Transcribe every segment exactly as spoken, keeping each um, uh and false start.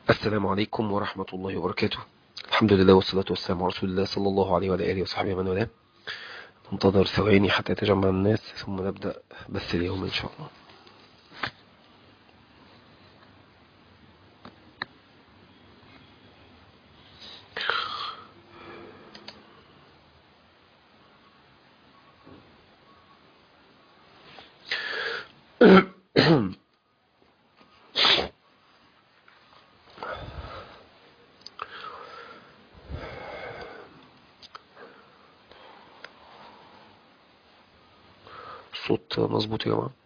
السلام عليكم ورحمة الله وبركاته. الحمد لله والصلاة والسلام على رسول الله صلى الله عليه وعلى آله وصحبه ومن والاه. ننتظر ثواني حتى يتجمع الناس ثم نبدأ بث اليوم إن شاء الله. الصوت مظبوط يا جماعة؟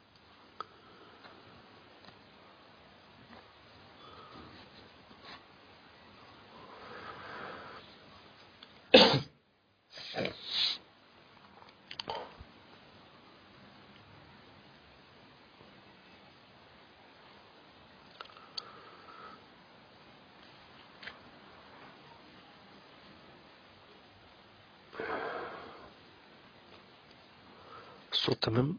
الصوت تمام.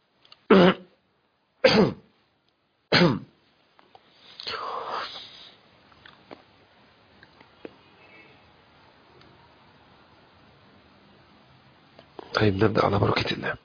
طيب نبدأ على بركة الله.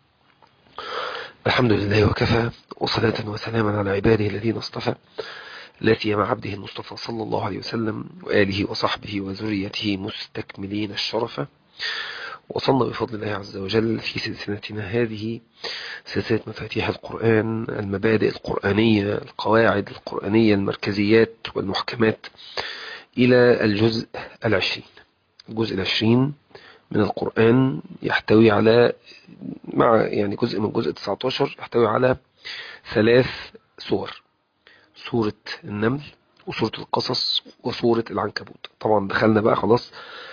الحمد لله وكفى، وصلاة وسلاما على عباده الذين اصطفى، لا سيما عبده المصطفى صلى الله عليه وسلم وآله وصحبه وذريته مستكملين الشرف. وصلنا بفضل الله عز وجل في سلسلتنا هذه، سلسلة مفاتيح القرآن، المبادئ القرآنية، القواعد القرآنية، المركزيات والمحكمات، إلى الجزء العشرين. الجزء العشرين من القرآن يحتوي على مع يعني جزء من جزء تسعة عشر يحتوي على ثلاث سور: سورة النمل، وسورة القصص، وسورة العنكبوت. طبعا دخلنا بقى خلاص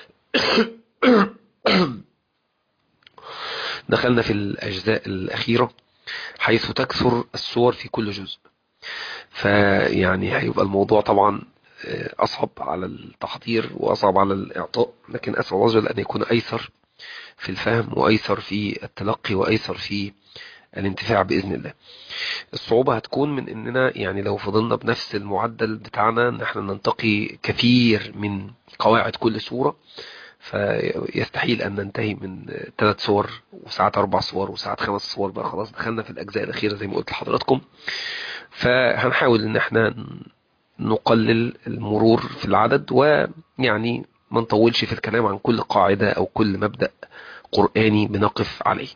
دخلنا في الأجزاء الأخيرة حيث تكثر السور في كل جزء، فيعني هيبقى الموضوع طبعا أصعب على التحضير وأصعب على الإعطاء، لكن أسأل الله جل أن يكون أيسر في الفهم وأيسر في التلقي وأيسر في الانتفاع بإذن الله. الصعوبة هتكون من أننا يعني لو فضلنا بنفس المعدل بتاعنا أن احنا ننتقي كثير من قواعد كل سورة، فيستحيل أن ننتهي من ثلاث صور وساعات أربع صور وساعات خمس صور. بقى خلاص دخلنا في الأجزاء الأخيرة زي ما قلت لحضراتكم، فهنحاول أن احنا نقلل المرور في العدد، ويعني ما نطولش في الكلام عن كل قاعدة أو كل مبدأ قرآني بنقف عليه.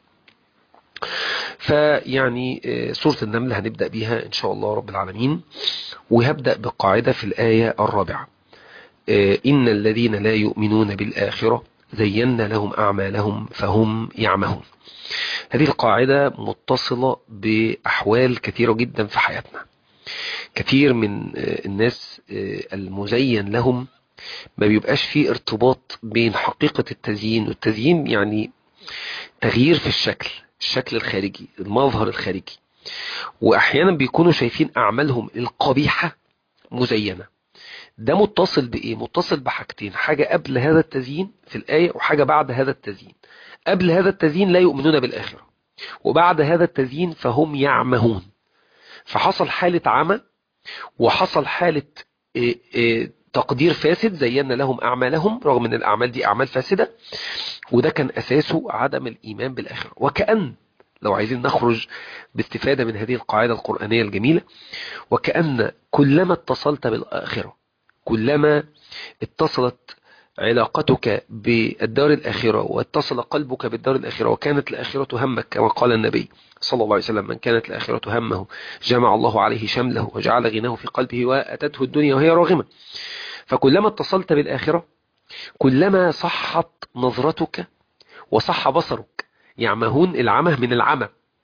فيعني سورة النمل هنبدأ بيها إن شاء الله رب العالمين، وهبدأ بقاعدة في الآية الرابعة: إن الذين لا يؤمنون بالآخرة زينا لهم أعمالهم فهم يعمهون. هذه القاعدة متصلة بأحوال كثيرة جدا في حياتنا. كثير من الناس المزين لهم ما بيبقاش فيه ارتباط بين حقيقة التزيين، والتزيين يعني تغيير في الشكل الشكل الخارجي، المظهر الخارجي، وأحيانا بيكونوا شايفين أعمالهم القبيحة مزينة. ده متصل بإيه؟ متصل بحاجتين: حاجة قبل هذا التزيين في الآية، وحاجة بعد هذا التزيين. قبل هذا التزيين لا يؤمنون بالآخرة، وبعد هذا التزيين فهم يعمهون. فحصل حالة عمى، وحصل حالة إيه إيه تقدير فاسد، زينا لهم أعمالهم رغم أن الأعمال دي أعمال فاسدة، وده كان أساسه عدم الإيمان بالآخرة. وكأن لو عايزين نخرج باستفادة من هذه القاعدة القرآنية الجميلة، وكأن كلما اتصلت بالآخرة، كلما اتصلت علاقتك بالدار الآخرة واتصل قلبك بالدار الآخرة وكانت الآخرة همك، كما قال النبي صلى الله عليه وسلم: من كانت الآخرة همه جمع الله عليه شمله وجعل غناه في قلبه وأتته الدنيا وهي راغمة. فكلما اتصلت بالآخرة كلما صحت نظرتك وصح بصرك. يعمهون العمى من العمى،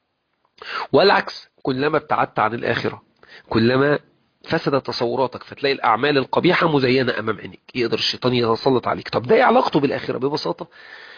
والعكس كلما ابتعدت عن الآخرة كلما فسد تصوراتك، فتلاقي الأعمال القبيحة مزينة أمام عينيك، يقدر الشيطان يتسلط عليك. طب ده ايه علاقته بالآخرة؟ ببساطة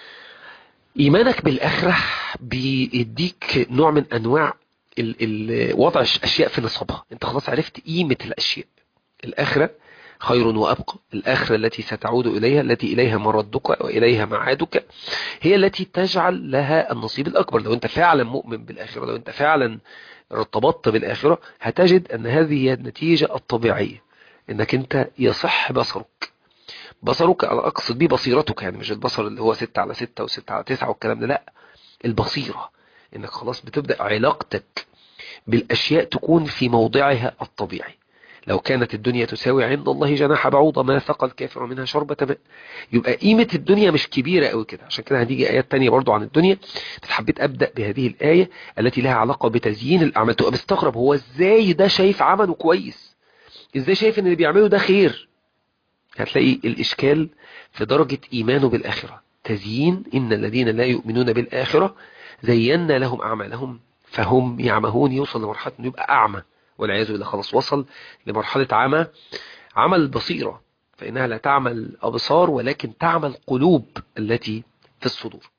إيمانك بالآخرة بيديك نوع من أنواع ال ال وضع أشياء في نصابها. أنت خلاص عرفت قيمة الأشياء. الآخرة خير وأبقى، الآخرة التي ستعود إليها، التي إليها مردك وإليها معادك، هي التي تجعل لها النصيب الأكبر. لو أنت فعلا مؤمن بالآخرة، لو أنت فعلا ارتبطت بالآخرة، هتجد أن هذه هي النتيجة الطبيعية انك انت يصح بصرك. بصرك انا اقصد بيه بصيرتك، يعني مش البصر اللي هو ستة على ستة وستة على تسعة والكلام ده، لا، البصيرة، انك خلاص بتبدأ علاقتك بالاشياء تكون في موضعها الطبيعي. لو كانت الدنيا تساوي عند الله جناح بعوضة ما ثقل الكافر منها شربة ماء. يبقى قيمة الدنيا مش كبيرة قوي كده. عشان كده هتيجي آيات تانية برضو عن الدنيا. حبيت أبدأ بهذه الآية التي لها علاقة بتزيين الأعمال. تبقى مستغرب هو ازاي ده شايف عمله كويس، ازاي شايف ان اللي بيعمله ده خير. هتلاقي الإشكال في درجة إيمانه بالآخرة. تزيين إن الذين لا يؤمنون بالآخرة زينا لهم أعمالهم فهم يعمهون. يوصل لمرحلة أنه يبقى أعمى والعياذ بالله، خلاص وصل لمرحلة عمى، عمل البصيرة، فإنها لا تعمل الأبصار ولكن تعمل القلوب التي في الصدور.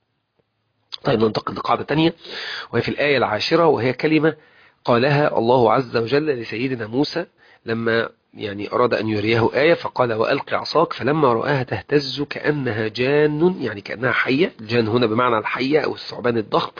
طيب ننتقل لقاعدة تانية وهي في الآية العاشرة، وهي كلمة قالها الله عز وجل لسيدنا موسى لما يعني أراد أن يريه آية، فقال وألقي عصاك فلما رآها تهتز كأنها جان، يعني كأنها حية. الجان هنا بمعنى الحية أو الثعبان الضخم.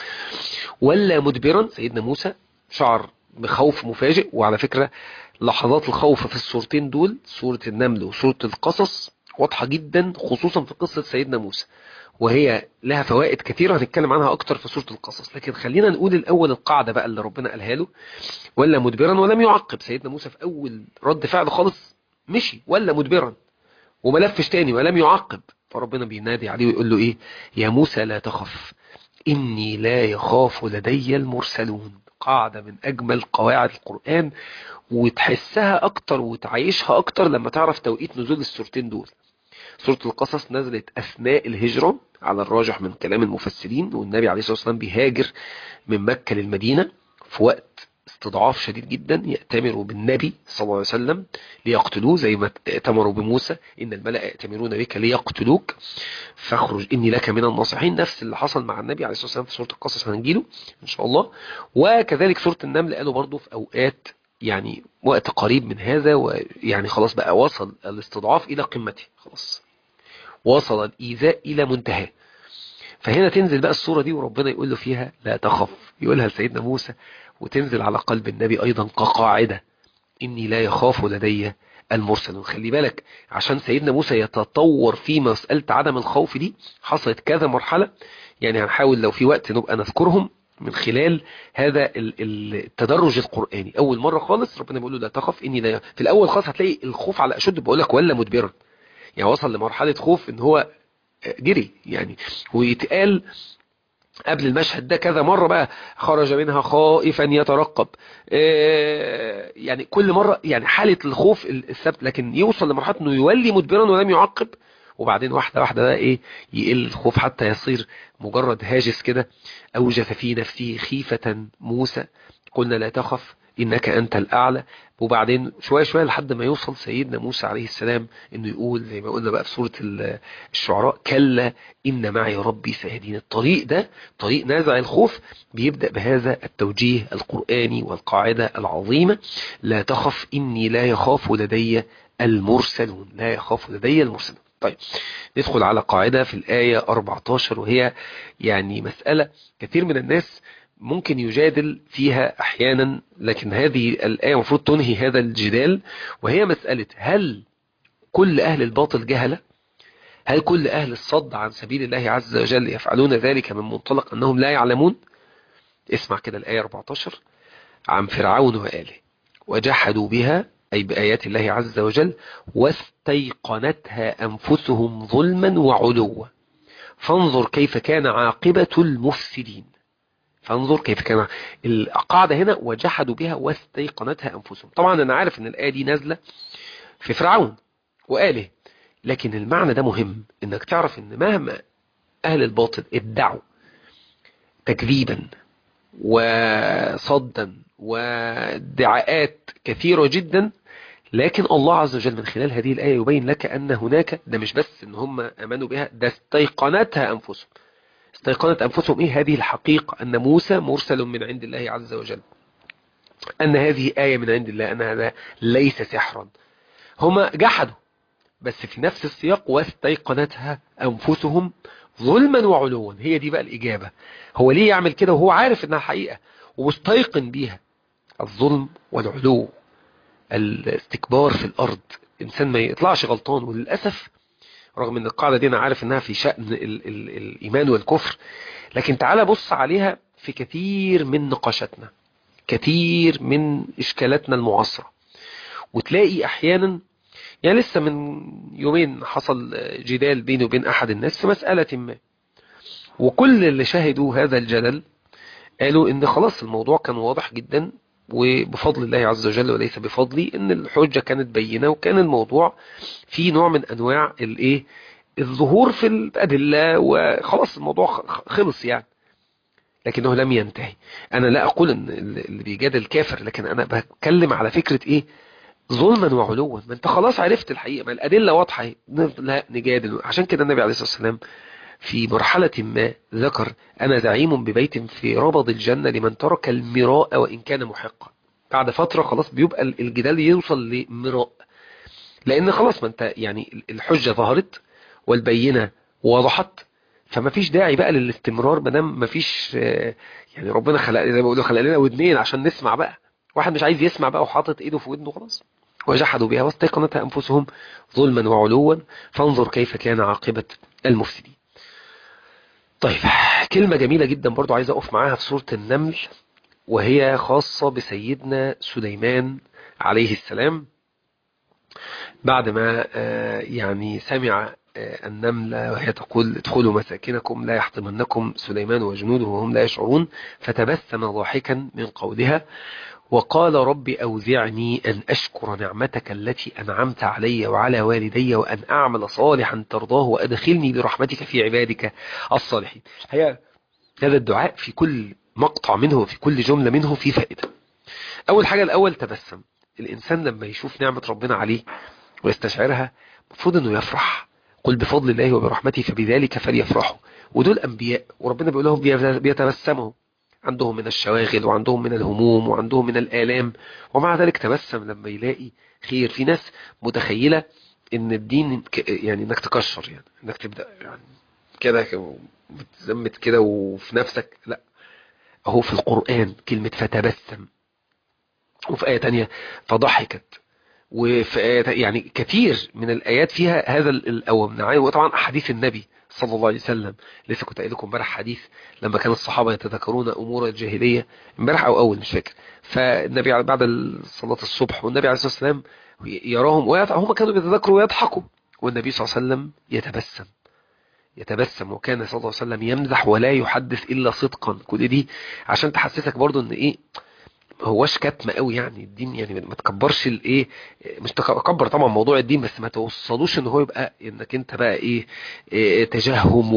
ولا مدبرا، سيدنا موسى شعر بخوف مفاجئ. وعلى فكرة لحظات الخوف في الصورتين دول، سورة النمل وسورة القصص، واضحة جدا خصوصا في قصة سيدنا موسى، وهي لها فوائد كثيرة هنتكلم عنها أكتر في سورة القصص. لكن خلينا نقول الأول القاعدة بقى اللي ربنا قالها له، ولا مدبرا ولم يعقب. سيدنا موسى في أول رد فعل خالص مشي ولا مدبرا وملفش تاني ولم يعقب. فربنا بينادي عليه ويقول له إيه؟ يا موسى لا تخف إني لا يخاف لدي المرسلون. قاعدة من أجمل قواعد القرآن، وتحسها أكتر وتعيشها أكتر لما تعرف توقيت نزول السورتين دول. سورة القصص نزلت أثناء الهجرة على الراجح من كلام المفسرين، والنبي عليه الصلاة والسلام بيهاجر من مكة للمدينة في وقت استضعاف شديد جدا. يأتمروا بالنبي صلى الله عليه وسلم ليقتلوه زي ما ائتمروا بموسى إن الملأ يأتمرون بك ليقتلوك فاخرج إني لك من الناصحين. نفس اللي حصل مع النبي عليه الصلاة والسلام في سورة القصص هنجيله إن شاء الله. وكذلك سورة النمل قالوا برضو في أوقات يعني وقت قريب من هذا، ويعني خلاص بقى وصل الاستضعاف إلى قمته، خلاص وصل الإيذاء إلى منتهى. فهنا تنزل بقى الصورة دي وربنا يقول له فيها لا تخف، يقولها لسيدنا موسى وتنزل على قلب النبي أيضا كقاعدة إني لا يخاف لدي المرسلون. خلي بالك عشان سيدنا موسى يتطور في مسألة عدم الخوف دي حصلت كذا مرحلة، يعني هنحاول لو في وقت نبقى نذكرهم من خلال هذا التدرج القرآني. أول مرة خالص ربنا بيقول له لا تخف إني لا. في الأول خالص هتلاقي الخوف على أشد، بقول لك ولا مدبرا، يعني وصل لمرحلة خوف إن هو جري يعني. ويتقال قبل المشهد ده كذا مرة بقى خرج منها خائفا يترقب، يعني كل مرة يعني حالة الخوف الثبت، لكن يوصل لمرحلة انه يولي مدبرا ولم يعقب. وبعدين واحدة واحدة بقى ايه يقل الخوف حتى يصير مجرد هاجس كده. اوجس في نفسه خيفة موسى قلنا لا تخف إنك أنت الأعلى. وبعدين شوية شوية لحد ما يوصل سيدنا موسى عليه السلام إنه يقول زي ما قلنا بقى في سورة الشعراء كلا إن معي ربي سيهدين. الطريق ده طريق نازع الخوف بيبدأ بهذا التوجيه القرآني والقاعدة العظيمة لا تخف إني لا يخاف لدي المرسلون. لا يخاف لدي المرسلون. طيب ندخل على قاعدة في الآية أربعة عشر، وهي يعني مسألة كثير من الناس ممكن يجادل فيها أحيانا، لكن هذه الآية المفروض تنهي هذا الجدال. وهي مسألة هل كل أهل الباطل جهلة؟ هل كل أهل الصد عن سبيل الله عز وجل يفعلون ذلك من منطلق أنهم لا يعلمون؟ اسمع كده الآية أربعة عشر عن فرعون وآله وجحدوا بها أي بآيات الله عز وجل واستيقنتها أنفسهم ظلما وعلوا فانظر كيف كان عاقبة المفسدين. فانظر كيف كان القاعدة هنا وجحدوا بها واستيقنتها أنفسهم. طبعا أنا عارف أن الآية دي نازلة في فرعون وآله، لكن المعنى ده مهم أنك تعرف أن مهما أهل الباطل ادعوا تكذيبا وصدا وادعاءات كثيرة جدا، لكن الله عز وجل من خلال هذه الآية يبين لك أن هناك ده مش بس أن هم أمنوا بها، ده استيقنتها أنفسهم. استيقنت أنفسهم إيه هذه الحقيقة؟ أن موسى مرسل من عند الله عز وجل، أن هذه آية من عند الله، أن هذا ليس سحرا. هما جحدوا بس في نفس السياق واستيقنتها أنفسهم ظلما وعلوا. هي دي بقى الإجابة. هو ليه يعمل كده وهو عارف أنها حقيقة ومستيقن بيها؟ الظلم والعلو الاستكبار في الأرض، إنسان ما يطلعش غلطان. وللأسف رغم ان القاعدة دي انا عارف انها في شأن ال ال الايمان والكفر، لكن تعال بص عليها في كثير من نقاشاتنا، كثير من اشكالاتنا المعاصرة، وتلاقي احيانا يعني لسه من يومين حصل جدال بيني وبين احد الناس في مسألة ما، وكل اللي شاهدوا هذا الجدل قالوا ان خلاص الموضوع كان واضح جدا، وبفضل الله عز وجل وليس بفضلي، ان الحجة كانت بينة، وكان الموضوع في نوع من انواع الايه الظهور في الأدلة، وخلاص الموضوع خلص يعني. لكنه لم ينتهي. أنا لا أقول أن اللي بيجادل كافر، لكن أنا بتكلم على فكرة إيه؟ ظلما وعلوا. ما أنت خلاص عرفت الحقيقة، ما الأدلة واضحة، لا نجادل. عشان كده النبي عليه الصلاة والسلام في مرحلة ما ذكر: أنا زعيم ببيت في ربض الجنة لمن ترك المراء وإن كان محقا. بعد فترة خلاص بيبقى الجدال يوصل لمراء، لأن خلاص ما أنت يعني الحجة ظهرت والبينة وضحت، فما فيش داعي بقى للاستمرار، ما دام ما فيش يعني ربنا خلق زي ما بيقولوا خلق لنا ودنين عشان نسمع بقى. واحد مش عايز يسمع بقى وحاطط ايده في ودنه خلاص. وجحدوا بها واستيقنتها انفسهم ظلما وعلوا فانظر كيف كان عاقبة المفسدين. طيب، كلمة جميلة جدا برضو عايز اقف معاها في سورة النمل، وهي خاصة بسيدنا سليمان عليه السلام. بعد ما يعني سمع النملة وهي تقول: ادخلوا مساكنكم لا يحطمنكم سليمان وجنوده وهم لا يشعرون، فتبسم ضاحكا من قولها وقال: رب أوزعني أن أشكر نعمتك التي أنعمت علي وعلى والدي وأن أعمل صالحا ترضاه وأدخلني برحمتك في عبادك الصالحين. هي هذا الدعاء في كل مقطع منه وفي كل جملة منه في فائدة. أول حاجة الأول تبسم. الإنسان لما يشوف نعمة ربنا عليه ويستشعرها المفروض أنه يفرح. قل بفضل الله وبرحمته فبذلك فليفرحوا. ودول أنبياء وربنا بيقول لهم بيتبسموا، عندهم من الشواغل وعندهم من الهموم وعندهم من الآلام، ومع ذلك تبسم لما يلاقي خير. في ناس متخيلة ان الدين يعني انك تكشر، يعني انك تبدأ يعني كده متزمت كده وفي نفسك، لا، اهو في القرآن كلمة فتبسم، وفي آية تانية فضحكت، وفي آية يعني كثير من الآيات فيها هذا الأوم. وطبعا أحاديث النبي صلى الله عليه وسلم. لسه كنت قايل لكم امبارح حديث لما كان الصحابة يتذكرون أمور الجاهلية، امبارح أو أول مش فاكر، فالنبي بعد صلاة الصبح والنبي عليه الصلاة والسلام يراهم وهم كانوا بيتذكروا ويضحكوا، والنبي صلى الله عليه وسلم يتبسم يتبسم وكان صلى الله عليه وسلم يمزح ولا يحدث إلا صدقا. كل دي عشان تحسسك برضو ان ايه، هواش كتمة قوي يعني الدين، يعني ما تكبرش الايه، مش تكبر طبعا موضوع الدين، بس ما توصلوش ان هو يبقى انك انت بقى ايه, إيه تجهم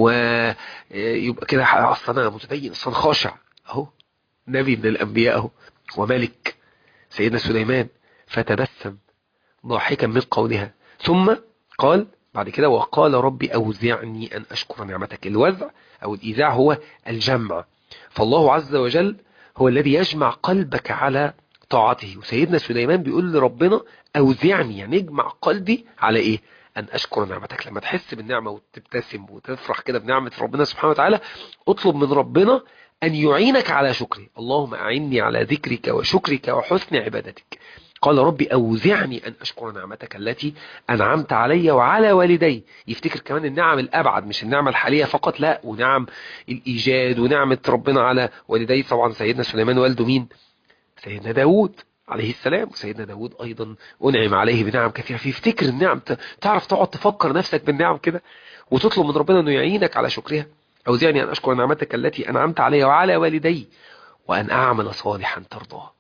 ويبقى كده اصلا انا متدين اصلا خاشع. اهو نبي من الانبياء اهو وملك سيدنا سليمان فتبسم ضاحكا من قولها، ثم قال بعد كده: وقال ربي أوزعني أن أشكر نعمتك. الوزع أو الإيذاع هو الجمع، فالله عز وجل هو الذي يجمع قلبك على طاعته. وسيدنا سليمان بيقول لربنا: أوزعني، يعني اجمع قلبي على إيه؟ أن أشكر نعمتك. لما تحس بالنعمة وتبتسم وتفرح كده بنعمة ربنا سبحانه وتعالى، اطلب من ربنا أن يعينك على شكره. اللهم أعني على ذكرك وشكرك وحسن عبادتك. قال ربي أوزعني أن أشكر نعمتك التي أنعمت علي وعلى والدي. يفتكر كمان النعم الأبعد، مش النعمة الحالية فقط، لا، ونعم الإيجاد ونعمة ربنا على والدي. طبعا سيدنا سليمان والده مين؟ سيدنا داود عليه السلام. وسيدنا داود أيضا أنعم عليه بنعم كثيرة. فيفتكر النعم، تعرف تقعد تفكر نفسك بالنعم كده وتطلب من ربنا أنه يعينك على شكرها. أوزعني أن أشكر نعمتك التي أنعمت علي وعلى والدي وأن أعمل صالحا ترضاه.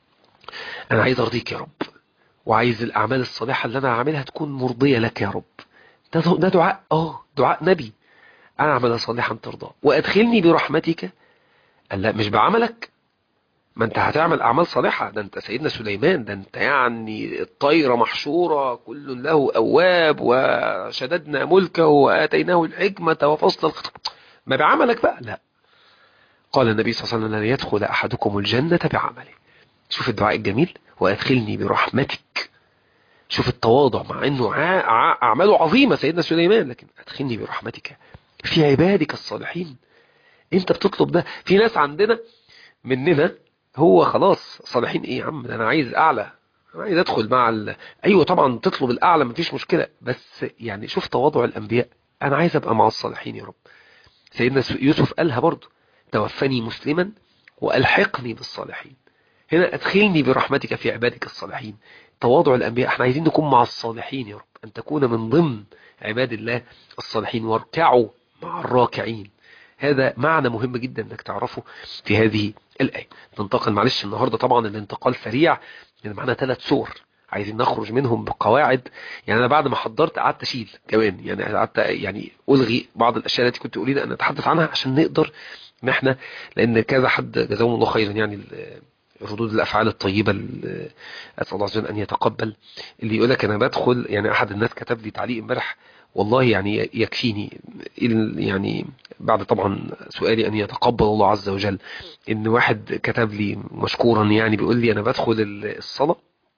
أنا عايز أرضيك يا رب، وعايز الأعمال الصالحة اللي أنا أعملها تكون مرضية لك يا رب. ده ده دعاء آه دعاء نبي. أنا أعمل صالحا ترضاه وأدخلني برحمتك. قال لا، مش بعملك، ما أنت هتعمل أعمال صالحة، ده أنت سيدنا سليمان، ده أنت يعني الطير محشورة كل له أواب وشددنا ملكه وآتيناه الحكمة وفصل الخطاب، ما بعملك بقى، لا. قال النبي صلى الله عليه وسلم: لن يدخل أحدكم الجنة بعمله. شوف الدعاء الجميل: وأدخلني برحمتك. شوف التواضع، مع انه اعماله عظيمة سيدنا سليمان، لكن ادخلني برحمتك في عبادك الصالحين. انت بتطلب ده. في ناس عندنا مننا هو خلاص صالحين ايه يا عم، ده انا عايز اعلى، انا عايز ادخل مع ال... ايوه طبعا تطلب الاعلى مفيش مشكله، بس يعني شوف تواضع الانبياء، انا عايز ابقى مع الصالحين يا رب. سيدنا يوسف قالها برضو، توفني مسلما والحقني بالصالحين. هنا ادخلني برحمتك في عبادك الصالحين. تواضع الانبياء، احنا عايزين نكون مع الصالحين يا رب، ان تكون من ضمن عباد الله الصالحين، واركعوا مع الراكعين. هذا معنى مهم جدا انك تعرفه في هذه الآية. ننتقل معلش النهاردة طبعا الانتقال سريع، لان معنا ثلاث سور عايزين نخرج منهم بقواعد. يعني انا بعد ما حضرت قعدت اشيل كمان، يعني قعدت يعني الغي بعض الاشياء التي كنت اريد ان اتحدث عنها عشان نقدر ان احنا، لان كذا حد جزاهم الله خيرا يعني ردود الافعال الطيبه اللي اسال الله عز وجل ان يتقبل، اللي يقول لك انا بدخل، يعني احد الناس كتب لي تعليق امبارح والله يعني يكفيني، يعني بعد طبعا سؤالي ان يتقبل الله عز وجل، ان واحد كتب لي مشكورا يعني بيقول لي انا بدخل الصلاه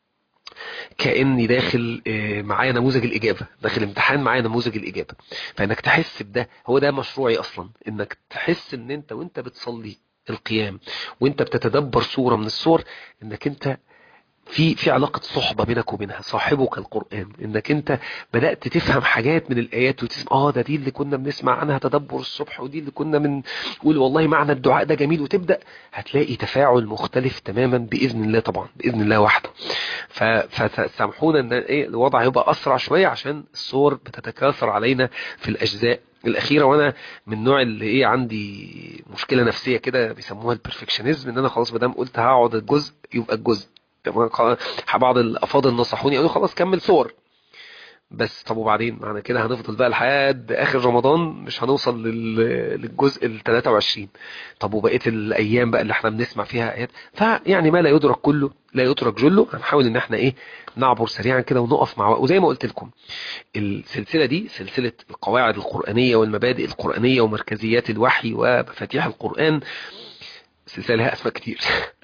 كأني داخل معايا نموذج الإجابة، داخل امتحان معايا نموذج الإجابة. فإنك تحس بده، هو ده مشروعي أصلا، إنك تحس إن أنت وأنت بتصلي القيام وأنت بتتدبر سورة من السور، إنك أنت في في علاقة صحبة بينك وبينها، صاحبك القرآن، انك انت بدأت تفهم حاجات من الآيات وتسمع اه ده دي اللي كنا بنسمع عنها تدبر الصبح، ودي اللي كنا بنقول والله معنى الدعاء ده جميل، وتبدأ هتلاقي تفاعل مختلف تماما بإذن الله، طبعا بإذن الله وحده. فسامحونا ان ايه الوضع هيبقى أسرع شوية عشان الصور بتتكاثر علينا في الأجزاء الأخيرة، وانا من النوع اللي ايه عندي مشكلة نفسية كده بيسموها البرفكشنزم، ان انا خلاص مادام قلت هقعد الجزء يبقى الجزء. بعض الافاضل نصحوني قالوا خلاص كمل صور بس. طب وبعدين معنى كده هنفضل بقى لحد اخر رمضان مش هنوصل للجزء ال ثلاثة وعشرين؟ طب وبقيه الايام بقى اللي احنا بنسمع فيها ايات، فيعني ما لا يدرك كله لا يترك جله. هنحاول ان احنا ايه نعبر سريعا كده ونقف مع، وزي ما قلت لكم السلسله دي سلسله القواعد القرانيه والمبادئ القرانيه ومركزيات الوحي ومفاتيح القران، سلسله لها اسماء كتير.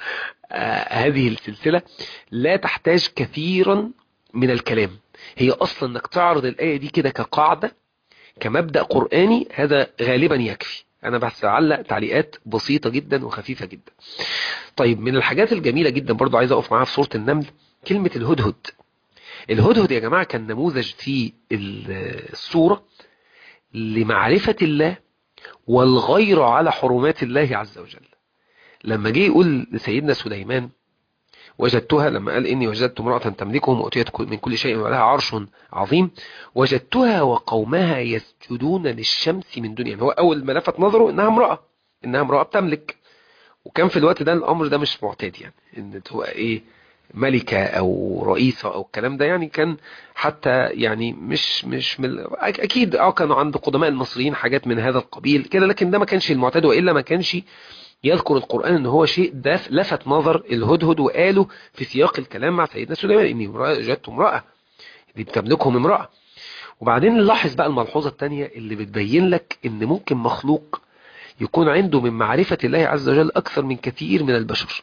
هذه السلسلة لا تحتاج كثيرا من الكلام، هي أصلا أنك تعرض الآية دي كده كقاعدة كمبدأ قرآني، هذا غالبا يكفي. أنا بس أعلق تعليقات بسيطة جدا وخفيفة جدا. طيب من الحاجات الجميلة جدا برضو عايز أقف معاها في سورة النمل كلمة الهدهد. الهدهد يا جماعة كان نموذج في السورة لمعرفة الله والغير على حرمات الله عز وجل. لما جه يقول لسيدنا سليمان وجدتها، لما قال إني وجدت امرأة تملكهم وأتيت من كل شيء ولها عرش عظيم، وجدتها وقومها يسجدون للشمس من دون، يعني هو أول ما لفت نظره إنها امرأة، إنها امرأة بتملك. وكان في الوقت ده الأمر ده مش معتاد، يعني إن هو إيه ملكة أو رئيسة أو الكلام ده، يعني كان حتى يعني مش مش من أكيد اه كانوا عند قدماء المصريين حاجات من هذا القبيل كده، لكن ده ما كانش المعتاد، وإلا ما كانش يذكر القرآن ان هو شيء ده لفت نظر الهدهد وقاله في سياق الكلام مع سيدنا سليمان، اني وجدت امرأة دي بتملكهم امرأة. وبعدين نلاحظ بقى الملحوظة الثانية اللي بتبين لك ان ممكن مخلوق يكون عنده من معرفة الله عز وجل اكثر من كثير من البشر،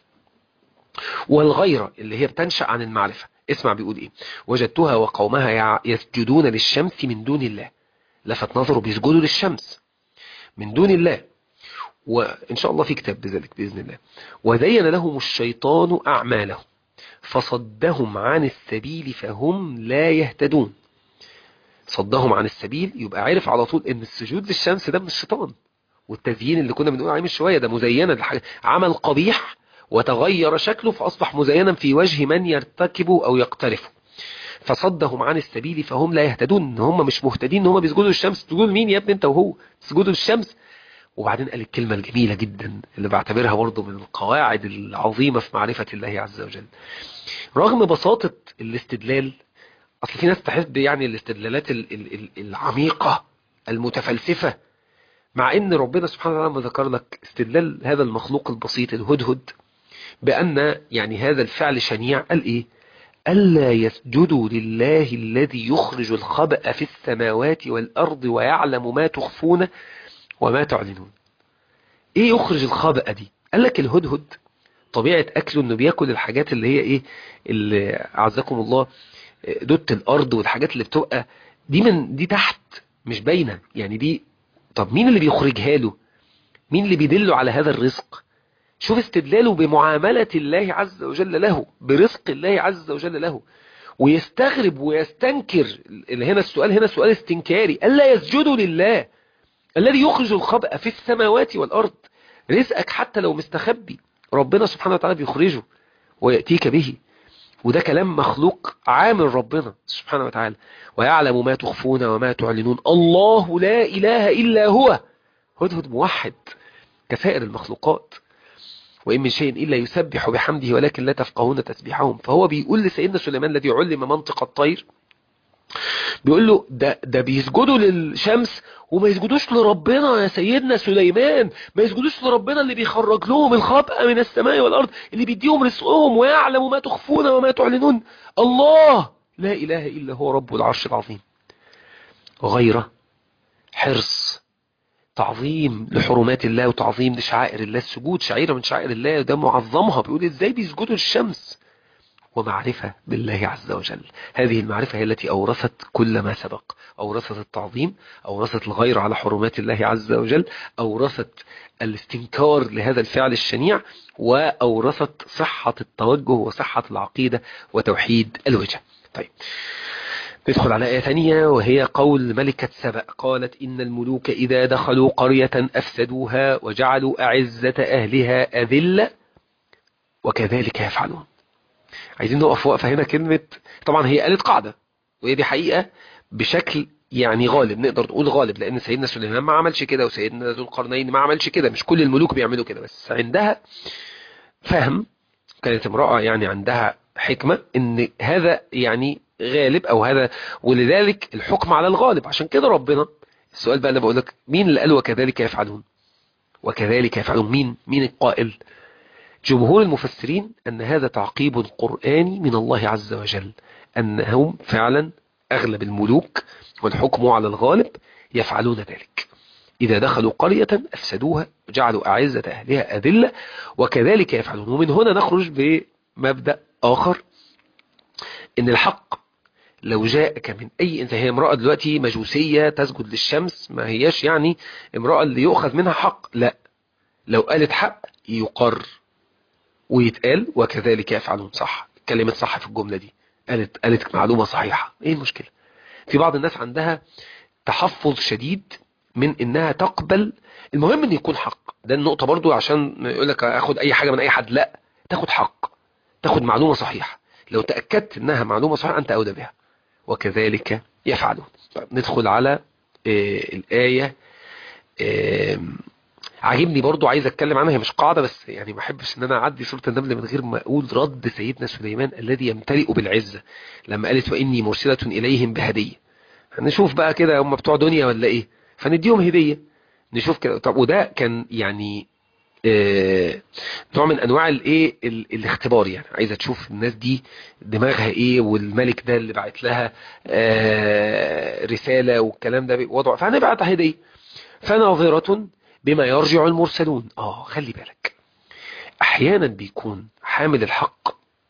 والغيرة اللي هي بتنشأ عن المعرفة. اسمع بيقول ايه، وجدتها وقومها يسجدون للشمس من دون الله، لفت نظره بيسجدوا للشمس من دون الله، وإن شاء الله في كتاب بذلك بإذن الله. وزين لهم الشيطان أعمالهم فصدهم عن السبيل فهم لا يهتدون. صدهم عن السبيل يبقى عارف على طول ان السجود للشمس ده من الشيطان، والتزيين اللي كنا بنقول عليه من شوية ده مزينة، عمل قبيح وتغير شكله فأصبح مزينا في وجه من يرتكبه أو يقترفه. فصدهم عن السبيل فهم لا يهتدون، ان هم مش مهتدين ان هم بيسجدوا للشمس. تقول مين يا ابني انت وهو تسجدوا للشمس؟ وبعدين قال الكلمة الجميلة جدا اللي بعتبرها برضو من القواعد العظيمة في معرفة الله عز وجل، رغم بساطة الاستدلال. أصل في ناس تحب يعني الاستدلالات العميقة المتفلسفة، مع ان ربنا سبحانه وتعالى ما ذكر لك استدلال هذا المخلوق البسيط الهدهد بأن يعني هذا الفعل شنيع. قال ايه؟ ألا يسجدوا لله الذي يخرج الخبأ في السماوات والأرض ويعلم ما تخفون وما تعلنون. ايه يخرج الخبأ دي؟ قال لك الهدهد طبيعة اكله انه بياكل الحاجات اللي هي ايه اللي اعزكم الله دوت الارض، والحاجات اللي بتبقى دي من دي تحت مش باينه يعني دي. طب مين اللي بيخرجها له؟ مين اللي بيدله على هذا الرزق؟ شوف استدلاله بمعاملة الله عز وجل له، برزق الله عز وجل له، ويستغرب ويستنكر. هنا السؤال هنا سؤال استنكاري، ألا يسجدوا لله الذي يخرج الخبأ في السماوات والأرض. رزقك حتى لو مستخبي ربنا سبحانه وتعالى بيخرجه ويأتيك به، وده كلام مخلوق عامل ربنا سبحانه وتعالى. ويعلم ما تخفون وما تعلنون، الله لا إله إلا هو. هدهد موحد كسائر المخلوقات، وإن من شيء إلا يسبح بحمده ولكن لا تفقهون تسبيحهم. فهو بيقول لسيدنا سليمان الذي علم منطق الطير، بيقول له ده, ده بيسجدوا للشمس وما يسجدوش لربنا يا سيدنا سليمان، ما يسجدوش لربنا اللي بيخرج لهم الخبأ من السماء والأرض، اللي بيديهم رزقهم، ويعلم ما تخفون وما تعلنون. الله لا إله إلا هو رب العرش العظيم. غيره حرص، تعظيم لحرمات الله وتعظيم لشعائر الله. السجود شعيرة من شعائر الله، ده معظمها. بيقول ازاي بيسجدوا للشمس؟ ومعرفة بالله عز وجل. هذه المعرفة هي التي أورثت كل ما سبق، أورثت التعظيم، أورثت الغير على حرمات الله عز وجل، أورثت الاستنكار لهذا الفعل الشنيع، وأورثت صحة التوجه وصحة العقيدة وتوحيد الوجه. طيب ندخل على آية ثانية، وهي قول ملكة سبأ، قالت إن الملوك إذا دخلوا قرية أفسدوها وجعلوا أعزة أهلها أذلة وكذلك يفعلون. عايزين نقف وقفة هنا. كلمة طبعا هي قالت قاعدة، وهي دي حقيقة بشكل يعني غالب، نقدر نقول غالب، لأن سيدنا سليمان ما عملش كده وسيدنا ذو القرنين ما عملش كده، مش كل الملوك بيعملوا كده، بس عندها فهم، كانت امرأة يعني عندها حكمة ان هذا يعني غالب او هذا، ولذلك الحكم على الغالب. عشان كده ربنا، السؤال بقى اللي بقول لك، مين اللي قال وكذلك يفعلون؟ وكذلك يفعلون مين؟ مين القائل؟ جمهور المفسرين ان هذا تعقيب قرآني من الله عز وجل، انهم فعلا اغلب الملوك والحكم على الغالب يفعلون ذلك. إذا دخلوا قرية أفسدوها وجعلوا أعزة أهلها أذلة وكذلك يفعلون. ومن هنا نخرج بمبدأ آخر، إن الحق لو جاءك من أي إنسان، هي امرأة دلوقتي مجوسية تسجد للشمس، ما هياش يعني امرأة اللي يؤخذ منها حق، لا، لو قالت حق يقر ويتقال وكذلك يفعلون. صح، كلمة صح في الجملة دي، قالت قالت معلومة صحيحة. إيه المشكلة؟ في بعض الناس عندها تحفظ شديد من انها تقبل، المهم ان يكون حق. ده النقطة برضو، عشان يقول لك اخد اي حاجة من اي حد، لا، تاخد حق، تاخد معلومة صحيحة، لو تأكدت انها معلومة صحيحة انت اولى بها وكذلك يفعلون. ندخل على آه الآية. آه عاجبني برضو، عايز اتكلم عنها، هي مش قاعدة بس يعني ما احبش ان انا اعدي سورة النمل من غير ما اقول رد سيدنا سليمان الذي يمتلئ بالعزة لما قالت واني مرسلة اليهم بهدية. هنشوف بقى كده هم بتوع دنيا ولا ايه، فنديهم هدية نشوف كده. طب وده كان يعني آه نوع من انواع الايه الاختبار، يعني عايزة تشوف الناس دي دماغها ايه، والملك ده اللي بعت لها آه رسالة والكلام ده وضع، فهنبعت هدية. فناظرة بما يرجع المرسلون. اه خلي بالك، احيانا بيكون حامل الحق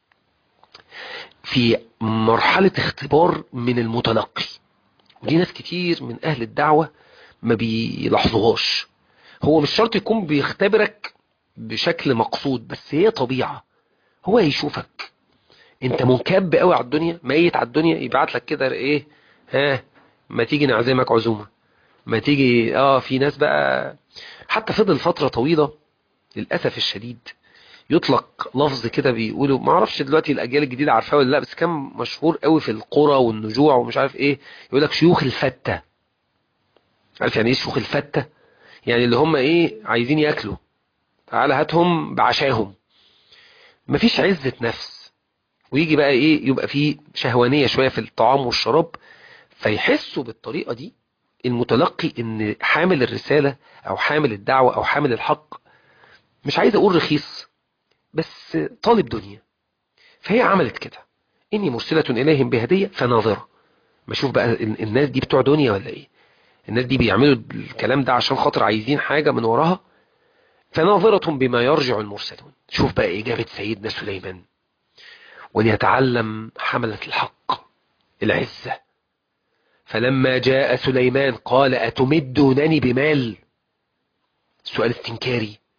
في مرحلة اختبار من المتلقي، ودي ناس كتير من اهل الدعوة ما بيلاحظوهاش. هو مش شرط يكون بيختبرك بشكل مقصود، بس هي طبيعة. هو يشوفك انت منكب قوي على الدنيا، ميت على الدنيا، يبعت لك كده ايه، ها ما تيجي نعزمك عزومة، ما تيجي. اه في ناس بقى حتى فضل فترة طويلة للأسف الشديد يطلق لفظ كده، بيقولوا ما اعرفش دلوقتي الاجيال الجديدة عارفاه ولا لا، بس كان مشهور قوي في القرى والنجوع ومش عارف ايه، يقول لك شيوخ الفتة. عارف يعني ايه شيوخ الفتة؟ يعني اللي هم ايه، عايزين ياكلوا، تعال هاتهم بعشاهم، مفيش عزة نفس. ويجي بقى ايه، يبقى فيه شهوانية شوية في الطعام والشراب، فيحسوا بالطريقة دي المتلقي ان حامل الرسالة او حامل الدعوة او حامل الحق، مش عايز اقول رخيص، بس طالب دنيا. فهي عملت كده، اني مرسلة اليهم بهدية فناظرة. ما اشوف بقى الناس دي بتوع دنيا ولا ايه، الناس دي بيعملوا الكلام ده عشان خاطر عايزين حاجة من وراها. فناظرة بما يرجع المرسلون. شوف بقى إجابة سيدنا سليمان، وليتعلم حملة الحق العزة. فلما جاء سليمان قال أتمدونني بمال؟ سؤال استنكاري،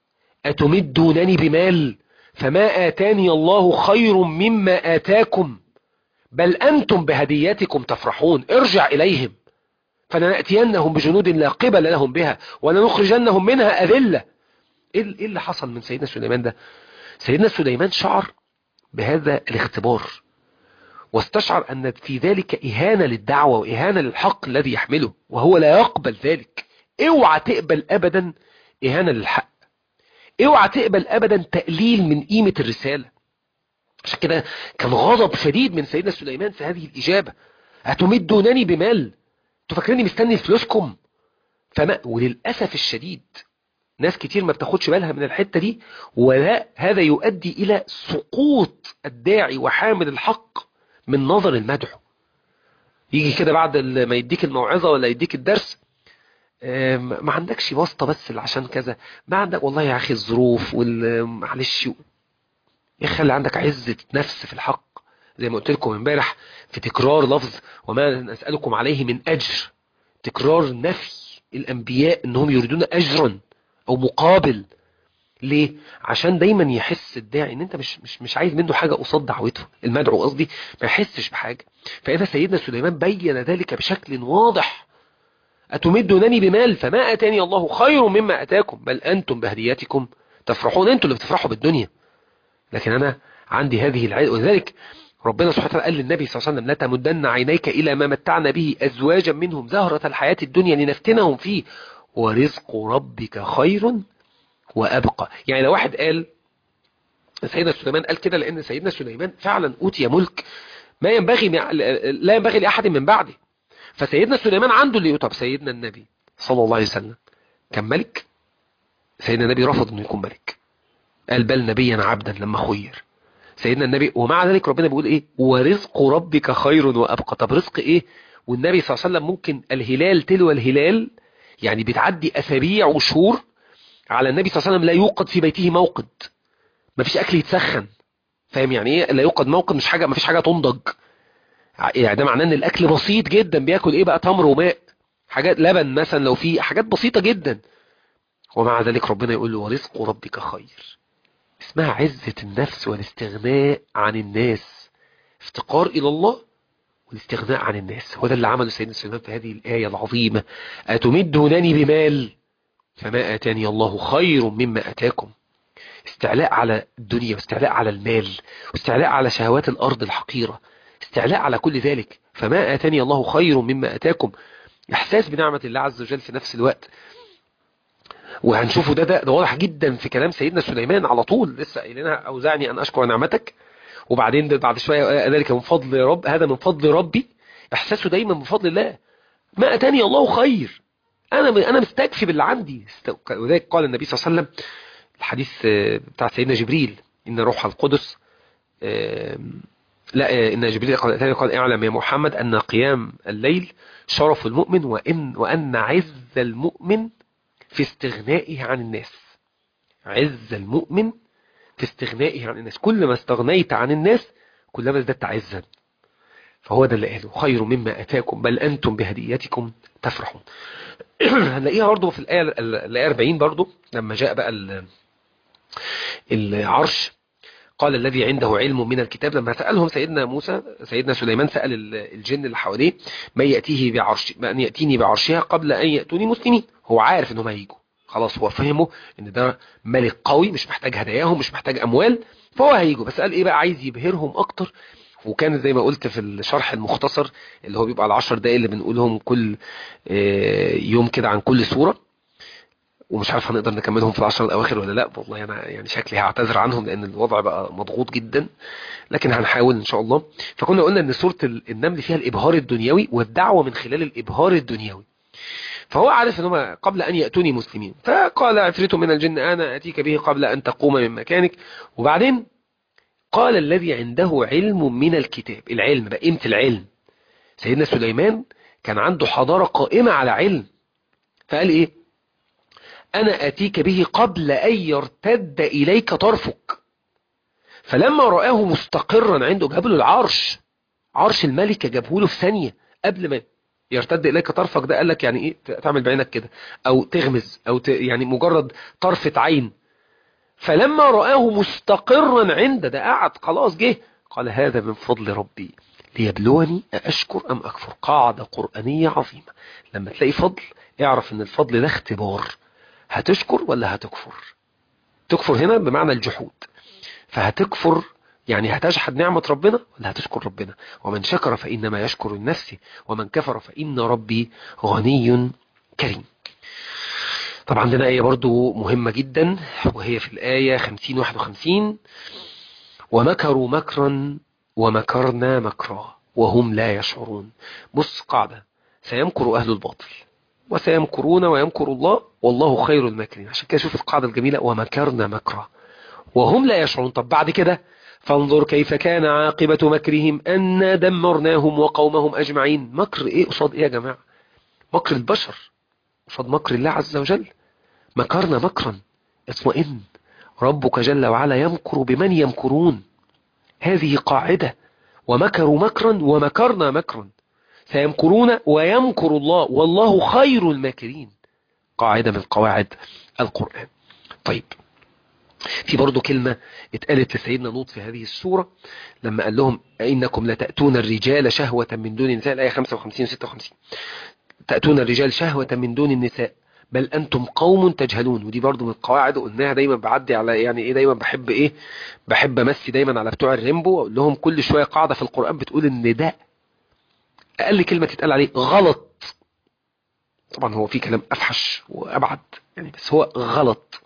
أتمدونني بمال فما آتاني الله خير مما آتاكم بل أنتم بهديتكم تفرحون. ارجع إليهم فلنأتينهم بجنود لا قبل لهم بها ولنخرجنهم منها أذلة. إيه اللي حصل من سيدنا سليمان ده؟ سيدنا سليمان شعر بهذا الاختبار واستشعر أن في ذلك إهانة للدعوة وإهانة للحق الذي يحمله، وهو لا يقبل ذلك. اوعى تقبل أبدا إهانة للحق، اوعى تقبل أبدا تقليل من قيمة الرسالة. عشان كده كان غضب شديد من سيدنا سليمان في هذه الإجابة. أتمدونني بمال؟ تفكرني مستني فلوسكم؟ فما وللأسف الشديد ناس كتير ما بتاخدش بالها من الحتة دي، ولا هذا يؤدي إلى سقوط الداعي وحامل الحق من نظر المدعو. يجي كده بعد ما يديك الموعظة ولا يديك الدرس، ما عندكش واسطة بس عشان كذا، ما عندك والله يا أخي الظروف والمعلش. يخلي عندك عزة نفس في الحق، زي ما قلت لكم امبارح في تكرار لفظ وما نسألكم عليه من أجر، تكرار نفي الأنبياء أنهم يريدون أجرا أو مقابل. ليه؟ عشان دايما يحس الداعي ان انت مش مش مش عايز منه حاجة قصاد دعوته، المدعو قصدي ما يحسش بحاجة. فإذا سيدنا سليمان بين ذلك بشكل واضح. أتمدونني بمال فما أتاني الله خير مما أتاكم بل أنتم بهديتكم تفرحون. أنتم اللي بتفرحوا بالدنيا، لكن أنا عندي هذه العزة. ولذلك ربنا سبحانه وتعالى قال للنبي صلى الله عليه وسلم: لا تمدن عينيك إلى ما متعنا به أزواجا منهم زهرة الحياة الدنيا لنفتنهم فيه ورزق ربك خير وأبقى. يعني لو واحد قال سيدنا سليمان قال كده لأن سيدنا سليمان فعلا أوتي ملك ما ينبغي لا ينبغي لأحد من بعده، فسيدنا سليمان عنده اللي يطب. سيدنا النبي صلى الله عليه وسلم كان ملك، سيدنا النبي رفض انه يكون ملك، قال بل نبيا عبدا لما خير سيدنا النبي. ومع ذلك ربنا بيقول ايه؟ ورزق ربك خير وأبقى. طب رزق ايه؟ والنبي صلى الله عليه وسلم ممكن الهلال تلو الهلال، يعني بتعدي أسابيع وشهور على النبي صلى الله عليه وسلم لا يوقد في بيته موقد، ما فيش أكل يتسخن. فاهم يعني ايه لا يوقد موقد؟ مش حاجة، ما فيش حاجة تنضج. يعني ده معناه ان الاكل بسيط جدا، بياكل ايه بقى؟ تمر وماء، حاجات لبن مثلا لو في حاجات بسيطة جدا. ومع ذلك ربنا يقول له ورزق ربك خير. اسمها عزة النفس والاستغناء عن الناس، افتقار الى الله والاستغناء عن الناس. هو ده اللي عمله سيدنا سليمان في هذه الآية العظيمة: أتمدونني بمال فما آتاني الله خير مما آتاكم. استعلاء على الدنيا واستعلاء على المال واستعلاء على شهوات الأرض الحقيرة، استعلاء على كل ذلك. فما آتاني الله خير مما آتاكم، إحساس بنعمة الله عز وجل في نفس الوقت. وهنشوفه ده, ده ده واضح جدا في كلام سيدنا سليمان على طول. لسه قايلينها: أوزعني أن أشكر نعمتك، وبعدين بعد شوية ذلك من فضل رب، هذا من فضل ربي. إحساسه دايما بفضل الله. ما أتاني الله خير، أنا أنا مستكفي باللي عندي. وذلك قال النبي صلى الله عليه وسلم الحديث بتاع سيدنا جبريل: إن روح القدس لا إن جبريل قال, قال اعلم يا محمد أن قيام الليل شرف المؤمن، وإن وأن عز المؤمن في استغنائه عن الناس. عز المؤمن في استغنائه عن الناس، كل ما استغنيت عن الناس كلما ازددت عزا. فهو ده اللي قاله: خير مما أتاكم بل أنتم بهديتكم تفرحون. هنلاقيها برضو في الآية الآية أربعين برضو لما جاء بقى العرش. قال الذي عنده علم من الكتاب، لما سألهم سيدنا موسى سيدنا سليمان سأل الجن اللي حواليه: من يأتيه بعرش من يأتيني بعرشها قبل أن يأتوني مسلمين. هو عارف انهم هيجوا، خلاص هو فهمه ان ده ملك قوي مش محتاج هداياهم مش محتاج اموال، فهو هيجوا. بس قال ايه بقى؟ عايز يبهرهم اكتر. وكان زي ما قلت في الشرح المختصر اللي هو بيبقى العشر دقايق اللي بنقولهم كل يوم كده عن كل سورة، ومش عارف هنقدر نكملهم في العشر الأواخر ولا لا. والله أنا يعني شكلي هعتذر عنهم لأن الوضع بقى مضغوط جدا، لكن هنحاول إن شاء الله. فكنا قلنا أن سورة النمل فيها الإبهار الدنيوي والدعوة من خلال الإبهار الدنيوي. فهو عارف أنهم قبل أن يأتوني مسلمين، فقال عفريت من الجن أنا أتيك به قبل أن تقوم من مكانك. وبعدين قال الذي عنده علم من الكتاب. العلم بقى قيمة العلم. سيدنا سليمان كان عنده حضارة قائمة على علم، فقال إيه؟ أنا أتيك به قبل أن يرتد إليك طرفك. فلما رآه مستقرا عنده جاب له العرش، عرش الملكة جابه له في ثانية قبل ما يرتد إليك طرفك. ده قال لك يعني إيه؟ تعمل بعينك كده أو تغمز أو ت... يعني مجرد طرفة عين. فلما رآه مستقرا عنده، ده قعد خلاص جه، قال هذا من فضل ربي ليبلوني أشكر أم أكفر. قاعدة قرآنية عظيمة. لما تلاقي فضل اعرف ان الفضل ده اختبار، هتشكر ولا هتكفر. تكفر هنا بمعنى الجحود، فهتكفر يعني هتجحد نعمة ربنا ولا هتشكر ربنا. ومن شكر فإنما يشكر لنفسه ومن كفر فإن ربي غني كريم. طبعا عندنا آية برضو مهمة جدا، وهي في الآية خمسين واحد وخمسين: ومكروا مكرا ومكرنا مكرا وهم لا يشعرون. بص قاعدة: سيمكر أهل الباطل وسيمكرون ويمكر الله والله خير الماكرين. عشان كده شوف القاعدة الجميلة: ومكرنا مكرا وهم لا يشعرون. طب بعد كده: فانظر كيف كان عاقبة مكرهم أنا دمرناهم وقومهم أجمعين. مكر إيه قصاد إيه يا جماعة؟ مكر البشر قصاد مكر الله عز وجل. مكرنا مكرا، اطمئن، ربك جل وعلا يمكر بمن يمكرون. هذه قاعدة: ومكروا مكرا ومكرنا مكرا، سيمكرون ويمكر الله والله خير الماكرين. قاعدة من قواعد القرآن. طيب، في برضو كلمة اتقالت لسيدنا لوط في هذه السورة لما قال لهم: إنكم لتأتون الرجال شهوة من دون النساء. الآية خمسة وخمسين و ستة وخمسين: تأتون الرجال شهوة من دون النساء بل أنتم قوم تجهلون. ودي برضو من القواعد قلناها دايما، بعدي على يعني ايه، دايما بحب ايه، بحب امسي دايما على بتوع الريمبو واقول لهم كل شوية قاعدة في القرآن بتقول ان ده اقل كلمة تتقال عليه غلط. طبعا هو في كلام افحش وابعد يعني، بس هو غلط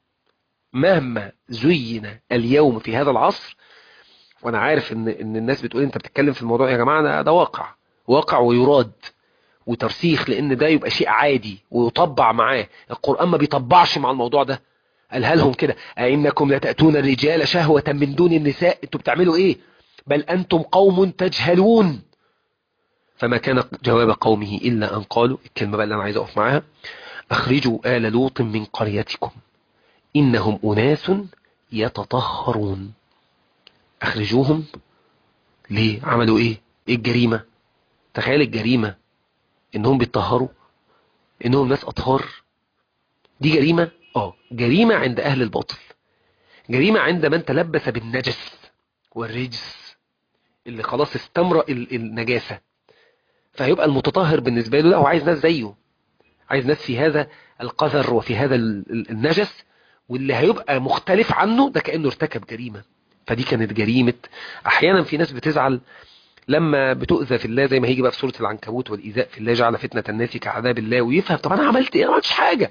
مهما زين اليوم في هذا العصر. وانا عارف ان ان الناس بتقول انت بتتكلم في الموضوع يا جماعة، ده, ده واقع، واقع ويراد وترسيخ، لان ده يبقى شيء عادي ويطبع معاه. القرآن ما بيطبعش مع الموضوع ده. قالها لهم كده: أئنكم لتأتون الرجال شهوة من دون النساء، انتوا بتعملوا ايه؟ بل أنتم قوم تجهلون. فما كان جواب قومه إلا أن قالوا، الكلمة بقى اللي أنا عايز أقف معاها: أخرجوا آل لوط من قريتكم إنهم أناس يتطهرون. أخرجوهم ليه؟ عملوا ايه؟ ايه الجريمة؟ تخيل الجريمة انهم بيتطهروا، انهم ناس اطهار. دي جريمة؟ اه جريمة عند اهل الباطل، جريمة عند من تلبس بالنجس والرجس اللي خلاص استمرأ النجاسة. فهيبقى المتطهر بالنسبة له لا، هو عايز ناس زيه، عايز ناس في هذا القذر وفي هذا النجس، واللي هيبقى مختلف عنه ده كأنه ارتكب جريمة. فدي كانت جريمة. احيانا في ناس بتزعل لما بتؤذى في الله، زي ما هيجي بقى في سورة العنكبوت: والإيذاء في الله جعل فتنة الناس كعذاب الله. ويفهم طب انا عملت ايه؟ انا ما عملتش حاجة.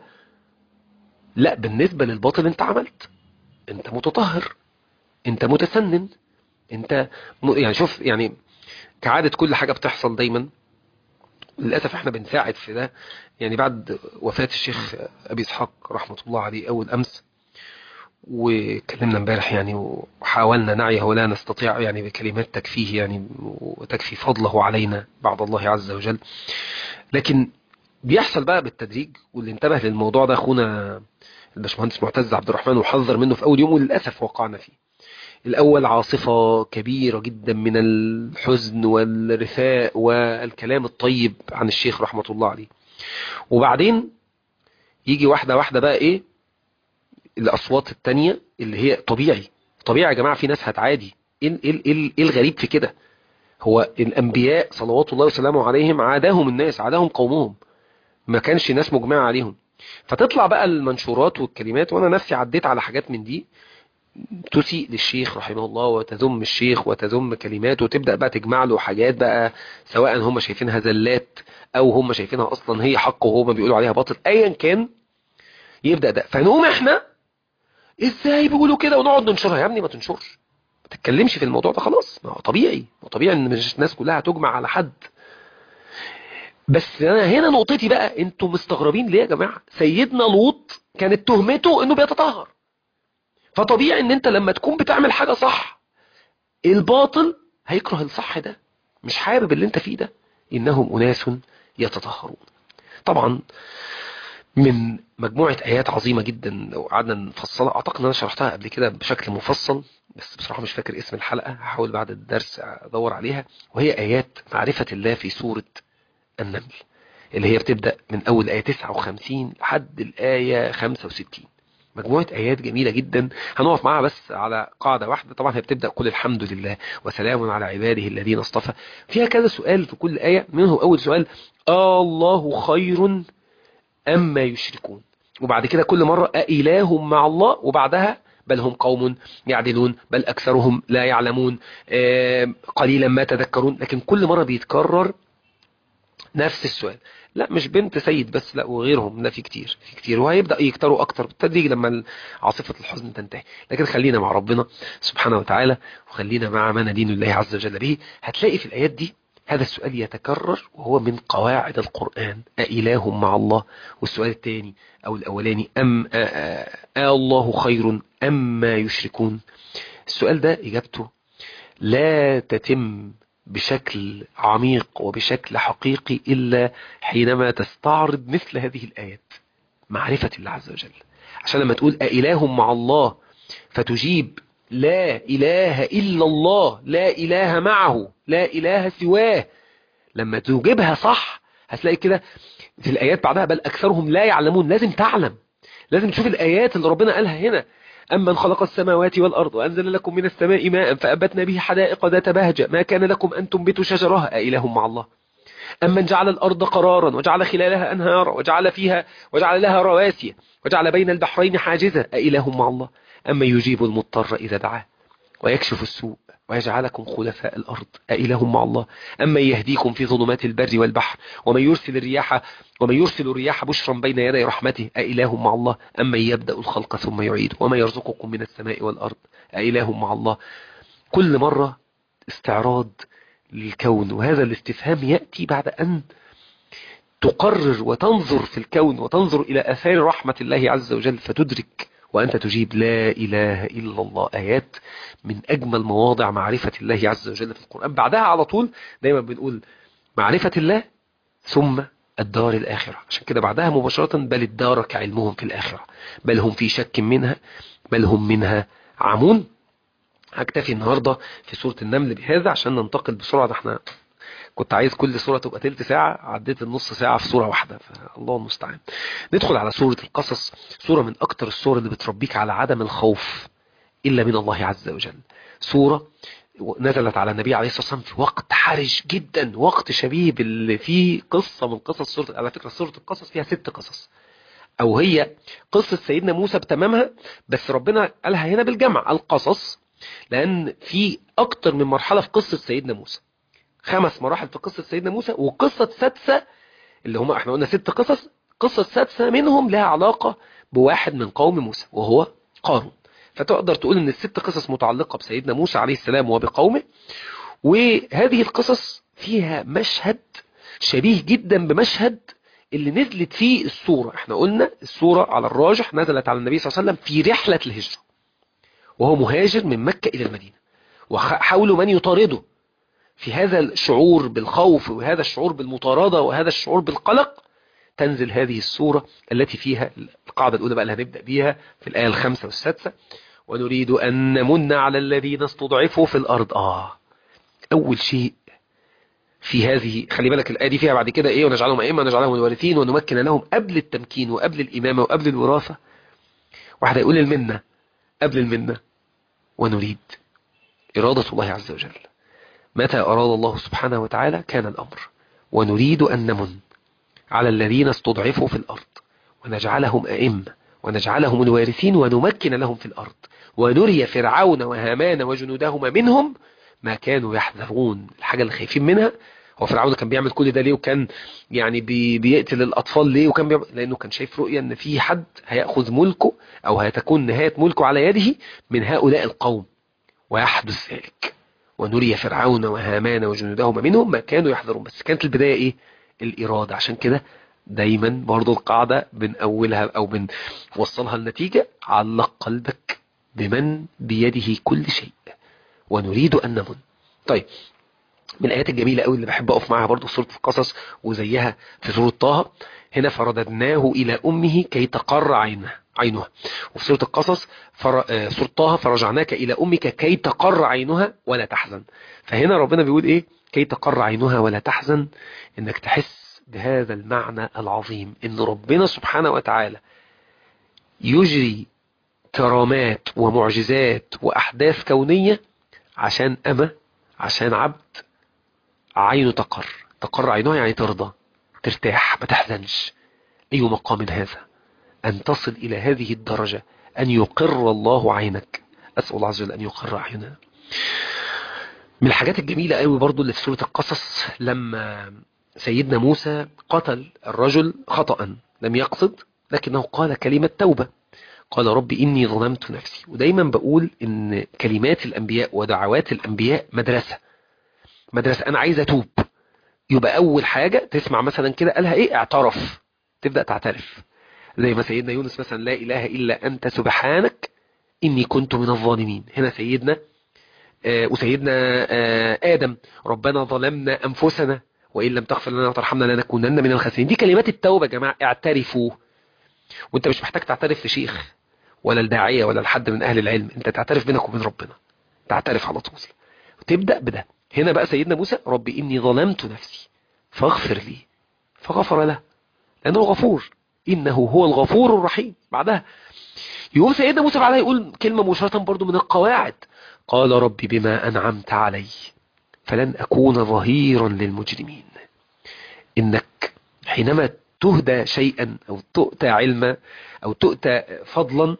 لا، بالنسبة للباطل انت عملت، انت متطهر، انت متسنن، انت م... يعني شوف يعني كعادة كل حاجة بتحصل دايما للأسف احنا بنساعد في ده. يعني بعد وفاة الشيخ أبي إسحاق رحمة الله عليه أول أمس، وكلمنا امبارح يعني وحاولنا نعيه ولا نستطيع يعني بكلمات تكفيه يعني وتكفي فضله علينا بعد الله عز وجل. لكن بيحصل بقى بالتدريج، واللي انتبه للموضوع ده أخونا الباشمهندس معتز عبد الرحمن وحذر منه في أول يوم وللأسف وقعنا فيه. الأول عاصفة كبيرة جدا من الحزن والرثاء والكلام الطيب عن الشيخ رحمة الله عليه، وبعدين يجي واحدة واحدة بقى إيه الأصوات التانية اللي هي طبيعي. طبيعي يا جماعة، في ناس هتعادي. إيه, إيه, إيه, إيه الغريب في كده؟ هو الأنبياء صلوات الله وسلامه عليهم عاداهم الناس، عاداهم قومهم، ما كانش ناس مجمعة عليهم. فتطلع بقى المنشورات والكلمات، وأنا نفسي عديت على حاجات من دي تسيء للشيخ رحمه الله وتذم الشيخ وتذم كلماته، وتبدأ بقى تجمع له حاجات بقى سواء هم شايفينها زلات أو هم شايفينها أصلا هي حق وهم بيقولوا عليها باطل، أيا كان يبدأ ده. فنقوم احنا ازاي بيقولوا كده ونقعد ننشرها. يا ابني ما تنشرش، ما تتكلمش في الموضوع ده خلاص. ما هو طبيعي، ما طبيعي ان مش الناس كلها هتجمع على حد. بس انا هنا نقطتي بقى، انتوا مستغربين ليه يا جماعة؟ سيدنا لوط كانت تهمته انه بيتطهر. فطبيعي ان انت لما تكون بتعمل حاجة صح، الباطل هيكره الصح ده، مش حابب اللي انت فيه ده. انهم اناس يتطهرون. طبعا من مجموعة آيات عظيمة جدا لو قعدنا نفصلها، أعتقد أن أنا شرحتها قبل كده بشكل مفصل، بس بصراحة مش فاكر اسم الحلقة، هحاول بعد الدرس أدور عليها. وهي آيات معرفة الله في سورة النمل، اللي هي بتبدأ من أول آية تسعة وخمسين لحد الآية خمسة وستين. مجموعة آيات جميلة جدا هنقف معاها بس على قاعدة واحدة. طبعا هي بتبدأ قل الحمد لله وسلام على عباده الذين اصطفى. فيها كذا سؤال في كل آية، منهم أول سؤال آه الله خير أما يشركون، وبعد كده كل مرة أإله مع الله، وبعدها بل هم قوم يعدلون، بل أكثرهم لا يعلمون، آه قليلا ما تذكرون. لكن كل مرة بيتكرر نفس السؤال. لا مش بنت سيد بس، لا وغيرهم، لا في كتير في كتير، وهيبدأ يكتروا أكتر بالتدريج لما عاصفة الحزن تنتهي. لكن خلينا مع ربنا سبحانه وتعالى، وخلينا مع ما ندين الله عز وجل به. هتلاقي في الآيات دي هذا السؤال يتكرر، وهو من قواعد القرآن، أإله مع الله. والسؤال الثاني أو الأولاني أم آه آه آه الله خير أم ما يشركون. السؤال ده إجابته لا تتم بشكل عميق وبشكل حقيقي إلا حينما تستعرض مثل هذه الآيات، معرفة الله عز وجل. عشان لما تقول أإله مع الله فتجيب لا إله إلا الله، لا إله معه، لا إله سواه، لما تجيبها صح هتلاقي كده في الآيات بعدها بل أكثرهم لا يعلمون. لازم تعلم، لازم تشوف الآيات اللي ربنا قالها هنا. أمن خلق السماوات والأرض وأنزل لكم من السماء ماء فأنبتنا به حدائق ذات بهجة ما كان لكم أن تنبتوا شجرها أإله مع الله. أمن جعل الأرض قرارا وجعل خلالها أنهارا وجعل فيها وجعل لها رواسي وجعل بين البحرين حاجزا أإله مع الله. أمن يجيب المضطر إذا دعاه ويكشف السوء ويجعلكم خلفاء الأرض أإله مع الله. أما يهديكم في ظلمات البر والبحر ومن يرسل الرياح ومن يرسل الرياح بشرا بين يدي رحمته أإله مع الله. أما يبدأ الخلق ثم يعيد وما يرزقكم من السماء والأرض أإله مع الله. كل مرة استعراض للكون، وهذا الاستفهام يأتي بعد أن تقرر وتنظر في الكون وتنظر إلى آثار رحمة الله عز وجل فتدرك وأنت تجيب لا إله إلا الله. آيات من أجمل مواضع معرفة الله عز وجل في القرآن. بعدها على طول دايما بنقول معرفة الله ثم الدار الآخرة. عشان كده بعدها مباشرة بل ادارك علمهم في الآخرة بل هم في شك منها بل هم منها عمون. هكتفي النهاردة في سورة النمل بهذا عشان ننتقل بسرعة. ده احنا كنت عايز كل سورة تبقى تلت ساعة، عديت النص ساعة في سورة واحدة، فالله المستعان. ندخل على سورة القصص، سورة من أكتر السور اللي بتربيك على عدم الخوف إلا من الله عز وجل. سورة نزلت على النبي عليه الصلاة والسلام في وقت حرج جدا، وقت شبيه باللي فيه قصة من قصص سورة. على فكرة سورة القصص فيها ست قصص، أو هي قصة سيدنا موسى بتمامها، بس ربنا قالها هنا بالجمع القصص، لأن في أكتر من مرحلة في قصة سيدنا موسى. خمس مراحل في قصة سيدنا موسى، وقصة سادسة اللي هم احنا قلنا ست قصص، قصة سادسة منهم لها علاقة بواحد من قوم موسى وهو قارون. فتقدر تقول ان الست قصص متعلقة بسيدنا موسى عليه السلام وبقومه. وهذه القصص فيها مشهد شبيه جدا بمشهد اللي نزلت فيه السورة. احنا قلنا السورة على الراجح نزلت على النبي صلى الله عليه وسلم في رحلة الهجرة، وهو مهاجر من مكة إلى المدينة، وحاولوا من يطارده. في هذا الشعور بالخوف وهذا الشعور بالمطاردة وهذا الشعور بالقلق تنزل هذه السورة التي فيها القاعدة الأولى بقى اللي هنبدأ بيها في الآية الخامسة والسادسة. ونريد أن نمن على الذين استضعفوا في الأرض. آه أول شيء في هذه، خلي بالك الآية دي فيها بعد كده إيه؟ ونجعلهم أئمة ونجعلهم الوارثين ونمكن لهم. قبل التمكين وقبل الإمامة وقبل الوراثة واحد يقول المنة قبل المنة. ونريد إرادة الله عز وجل، متى أراد الله سبحانه وتعالى كان الأمر. ونريد أن نمن على الذين استضعفوا في الأرض ونجعلهم أئمة ونجعلهم الوارثين ونمكن لهم في الأرض ونري فرعون وهامان وجنودهما منهم ما كانوا يحذرون. الحاجة اللي خايفين منها، هو فرعون كان بيعمل كل ده ليه؟ وكان يعني بي بيقتل الأطفال ليه؟ وكان بيعمل لأنه كان شايف رؤية أن في حد هيأخذ ملكه أو هتكون نهاية ملكه على يده من هؤلاء القوم، ويحدث ذلك. ونري فرعون وهامان وجنودهما منهم ما كانوا يحذرون. بس كانت البداية ايه؟ الإرادة. عشان كده دايما برضو القاعدة بنأولها أو بنوصلها النتيجة: علق قلبك بمن بيده كل شيء. ونريد أن نمن. طيب من الآيات الجميلة قوي اللي بحب أقف معها برضو سورة القصص وزيها في سورة طه، هنا فرددناه إلى أمه كي تقر عينها عينها. وفي سورة القصص فر... سورة طه فرجعناك إلى أمك كي تقر عينها ولا تحزن. فهنا ربنا بيقول إيه؟ كي تقر عينها ولا تحزن. إنك تحس بهذا المعنى العظيم، إن ربنا سبحانه وتعالى يجري كرامات ومعجزات وأحداث كونية عشان أما عشان عبد عينه تقر. تقر عينه يعني ترضى ترتاح ما تحزنش. أي مقام هذا أن تصل إلى هذه الدرجة أن يقر الله عينك. أسأل الله عز وجل أن يقر عيننا. من الحاجات الجميلة قوي برضو اللي في سورة القصص لما سيدنا موسى قتل الرجل خطأ لم يقصد لكنه قال كلمة توبة. قال رب إني ظلمت نفسي. ودايما بقول إن كلمات الأنبياء ودعوات الأنبياء مدرسة. مدرسة أنا عايز أتوب. يبقى أول حاجة تسمع مثلا كده قالها إيه؟ اعترف. تبدأ تعترف زي ما سيدنا يونس مثلا لا إله إلا أنت سبحانك إني كنت من الظالمين. هنا سيدنا آه وسيدنا آه آدم ربنا ظلمنا أنفسنا وإن لم تغفر لنا وترحمنا لنكونن من الخاسرين. دي كلمات التوبة يا جماعة. اعترفوا. وانت مش محتاج تعترف لشيخ ولا الداعية ولا لحد من أهل العلم. انت تعترف بينك وبين ربنا. تعترف على طول وتبدأ بده. هنا بقى سيدنا موسى رب إني ظلمت نفسي فاغفر لي فغفر له لأنه غفور إنه هو الغفور الرحيم. بعدها يقوم سيدنا موسى بعدها يقول كلمة مباشرة برضو من القواعد. قال رب بما أنعمت علي فلن أكون ظهيرا للمجرمين. إنك حينما تهدى شيئا أو تؤتى علما أو تؤتى فضلا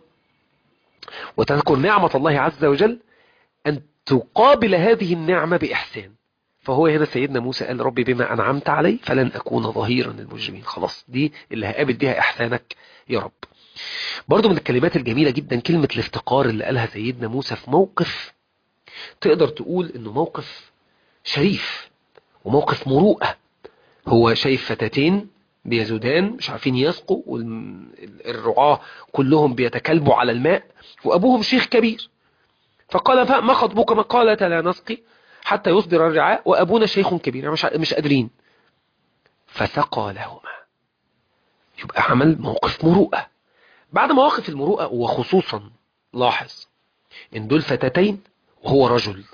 وتذكر نعمة الله عز وجل أن تقابل هذه النعمة بإحسان. فهو هنا سيدنا موسى قال ربي بما أنعمت علي فلن أكون ظهيرا للمجرمين. خلاص دي اللي هقابل بيها إحسانك يا رب. برضو من الكلمات الجميلة جدا كلمة الافتقار اللي قالها سيدنا موسى في موقف تقدر تقول انه موقف شريف وموقف مروءة. هو شايف فتاتين بيزودان مش عارفين يسقوا والرعاة كلهم بيتكلبوا على الماء وأبوهم شيخ كبير. فقال ما خطبكما؟ قالتا لا نسقي حتى يصدر الرعاء وأبونا شيخ كبير مش مش قادرين. فسقى لهما. يبقى عمل موقف مروءة. بعد مواقف المروءة وخصوصا لاحظ ان دول فتاتين وهو رجل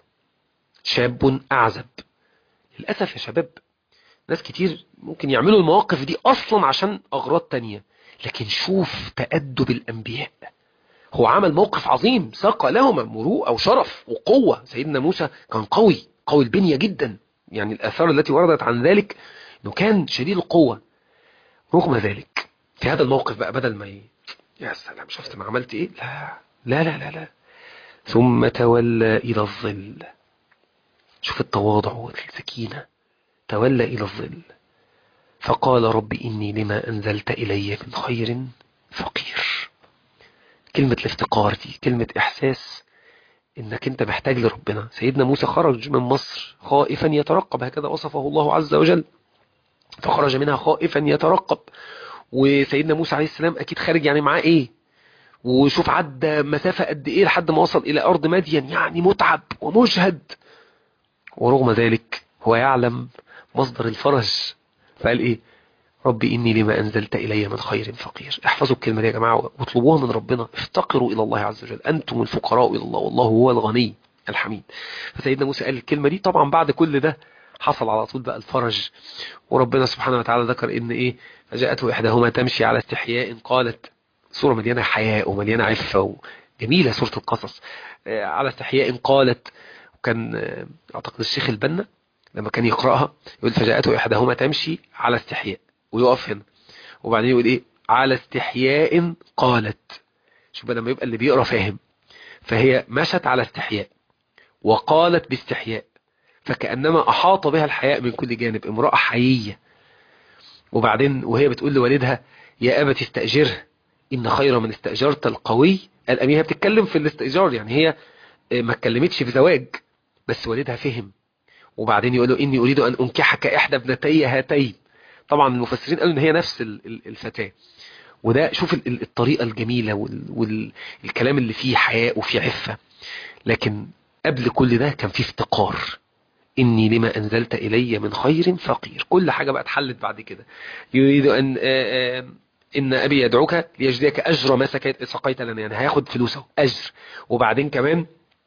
شاب أعزب. للأسف يا شباب ناس كتير ممكن يعملوا المواقف دي أصلا عشان أغراض تانية. لكن شوف تأدب الأنبياء. هو عمل موقف عظيم ساق لهما مروءة وشرف وقوة. سيدنا موسى كان قوي قوي البنية جدا. يعني الآثار التي وردت عن ذلك أنه كان شديد القوة. رغم ذلك في هذا الموقف بقى بدل ما ي... يا سلام شفت ما عملت إيه؟ لا لا لا لا, لا. ثم تولى إلى الظل. شوف التواضع والسكينة. تولى إلى الظل فقال رب إني لما أنزلت إلي من خير فقير. كلمة الافتقار دي كلمة إحساس إنك أنت محتاج لربنا. سيدنا موسى خرج من مصر خائفا يترقب هكذا وصفه الله عز وجل. فخرج منها خائفا يترقب. وسيدنا موسى عليه السلام أكيد خارج يعني معاه إيه. وشوف عدى مسافة قد إيه لحد ما وصل إلى أرض مدين يعني متعب ومجهد. ورغم ذلك هو يعلم مصدر الفرج. فقال إيه؟ ربي إني لما أنزلت إلي من خير فقير. احفظوا الكلمة دي يا جماعة واطلبوها من ربنا. افتقروا إلى الله عز وجل. أنتم الفقراء إلى الله والله هو الغني الحميد. فسيدنا موسى قال الكلمة دي. طبعا بعد كل ده حصل على طول بقى الفرج. وربنا سبحانه وتعالى ذكر إن إيه فجاءته إحداهما تمشي على استحياء قالت. سورة مليانة حياء ومليانة عفة وجميلة سورة القصص. على استحياء قالت. وكان أعتقد الشيخ البنا لما كان يقرأها يقول فجاءته إحداهما تمشي على استحياء ويقف هنا وبعدين يقول إيه على استحياء قالت. شوف لما يبقى اللي بيقرأ فاهم. فهي مشت على استحياء وقالت باستحياء فكأنما أحاط بها الحياء من كل جانب. امرأة حيية. وبعدين وهي بتقول لوالدها يا أبت استأجره إن خير من استأجرت القوي الأمين. هي بتتكلم في الاستئجار يعني هي ما اتكلمتش في زواج بس والدها فهم. وبعدين يقول له إني أريد أن أنكحك إحدى ابنتي هاتين. طبعا المفسرين قالوا إن هي نفس الفتاة. وده شوف الطريقة الجميلة والكلام اللي فيه حياء وفيه عفة. لكن قبل كل ده كان فيه افتقار. إني لما أنزلت إلي من خير فقير. كل حاجة بقى اتحلت بعد كده. يريد أن آآ آآ إن أبي يدعوك ليجزيك أجر ما سقيت لنا. يعني هياخد فلوسه أجر. وبعدين كمان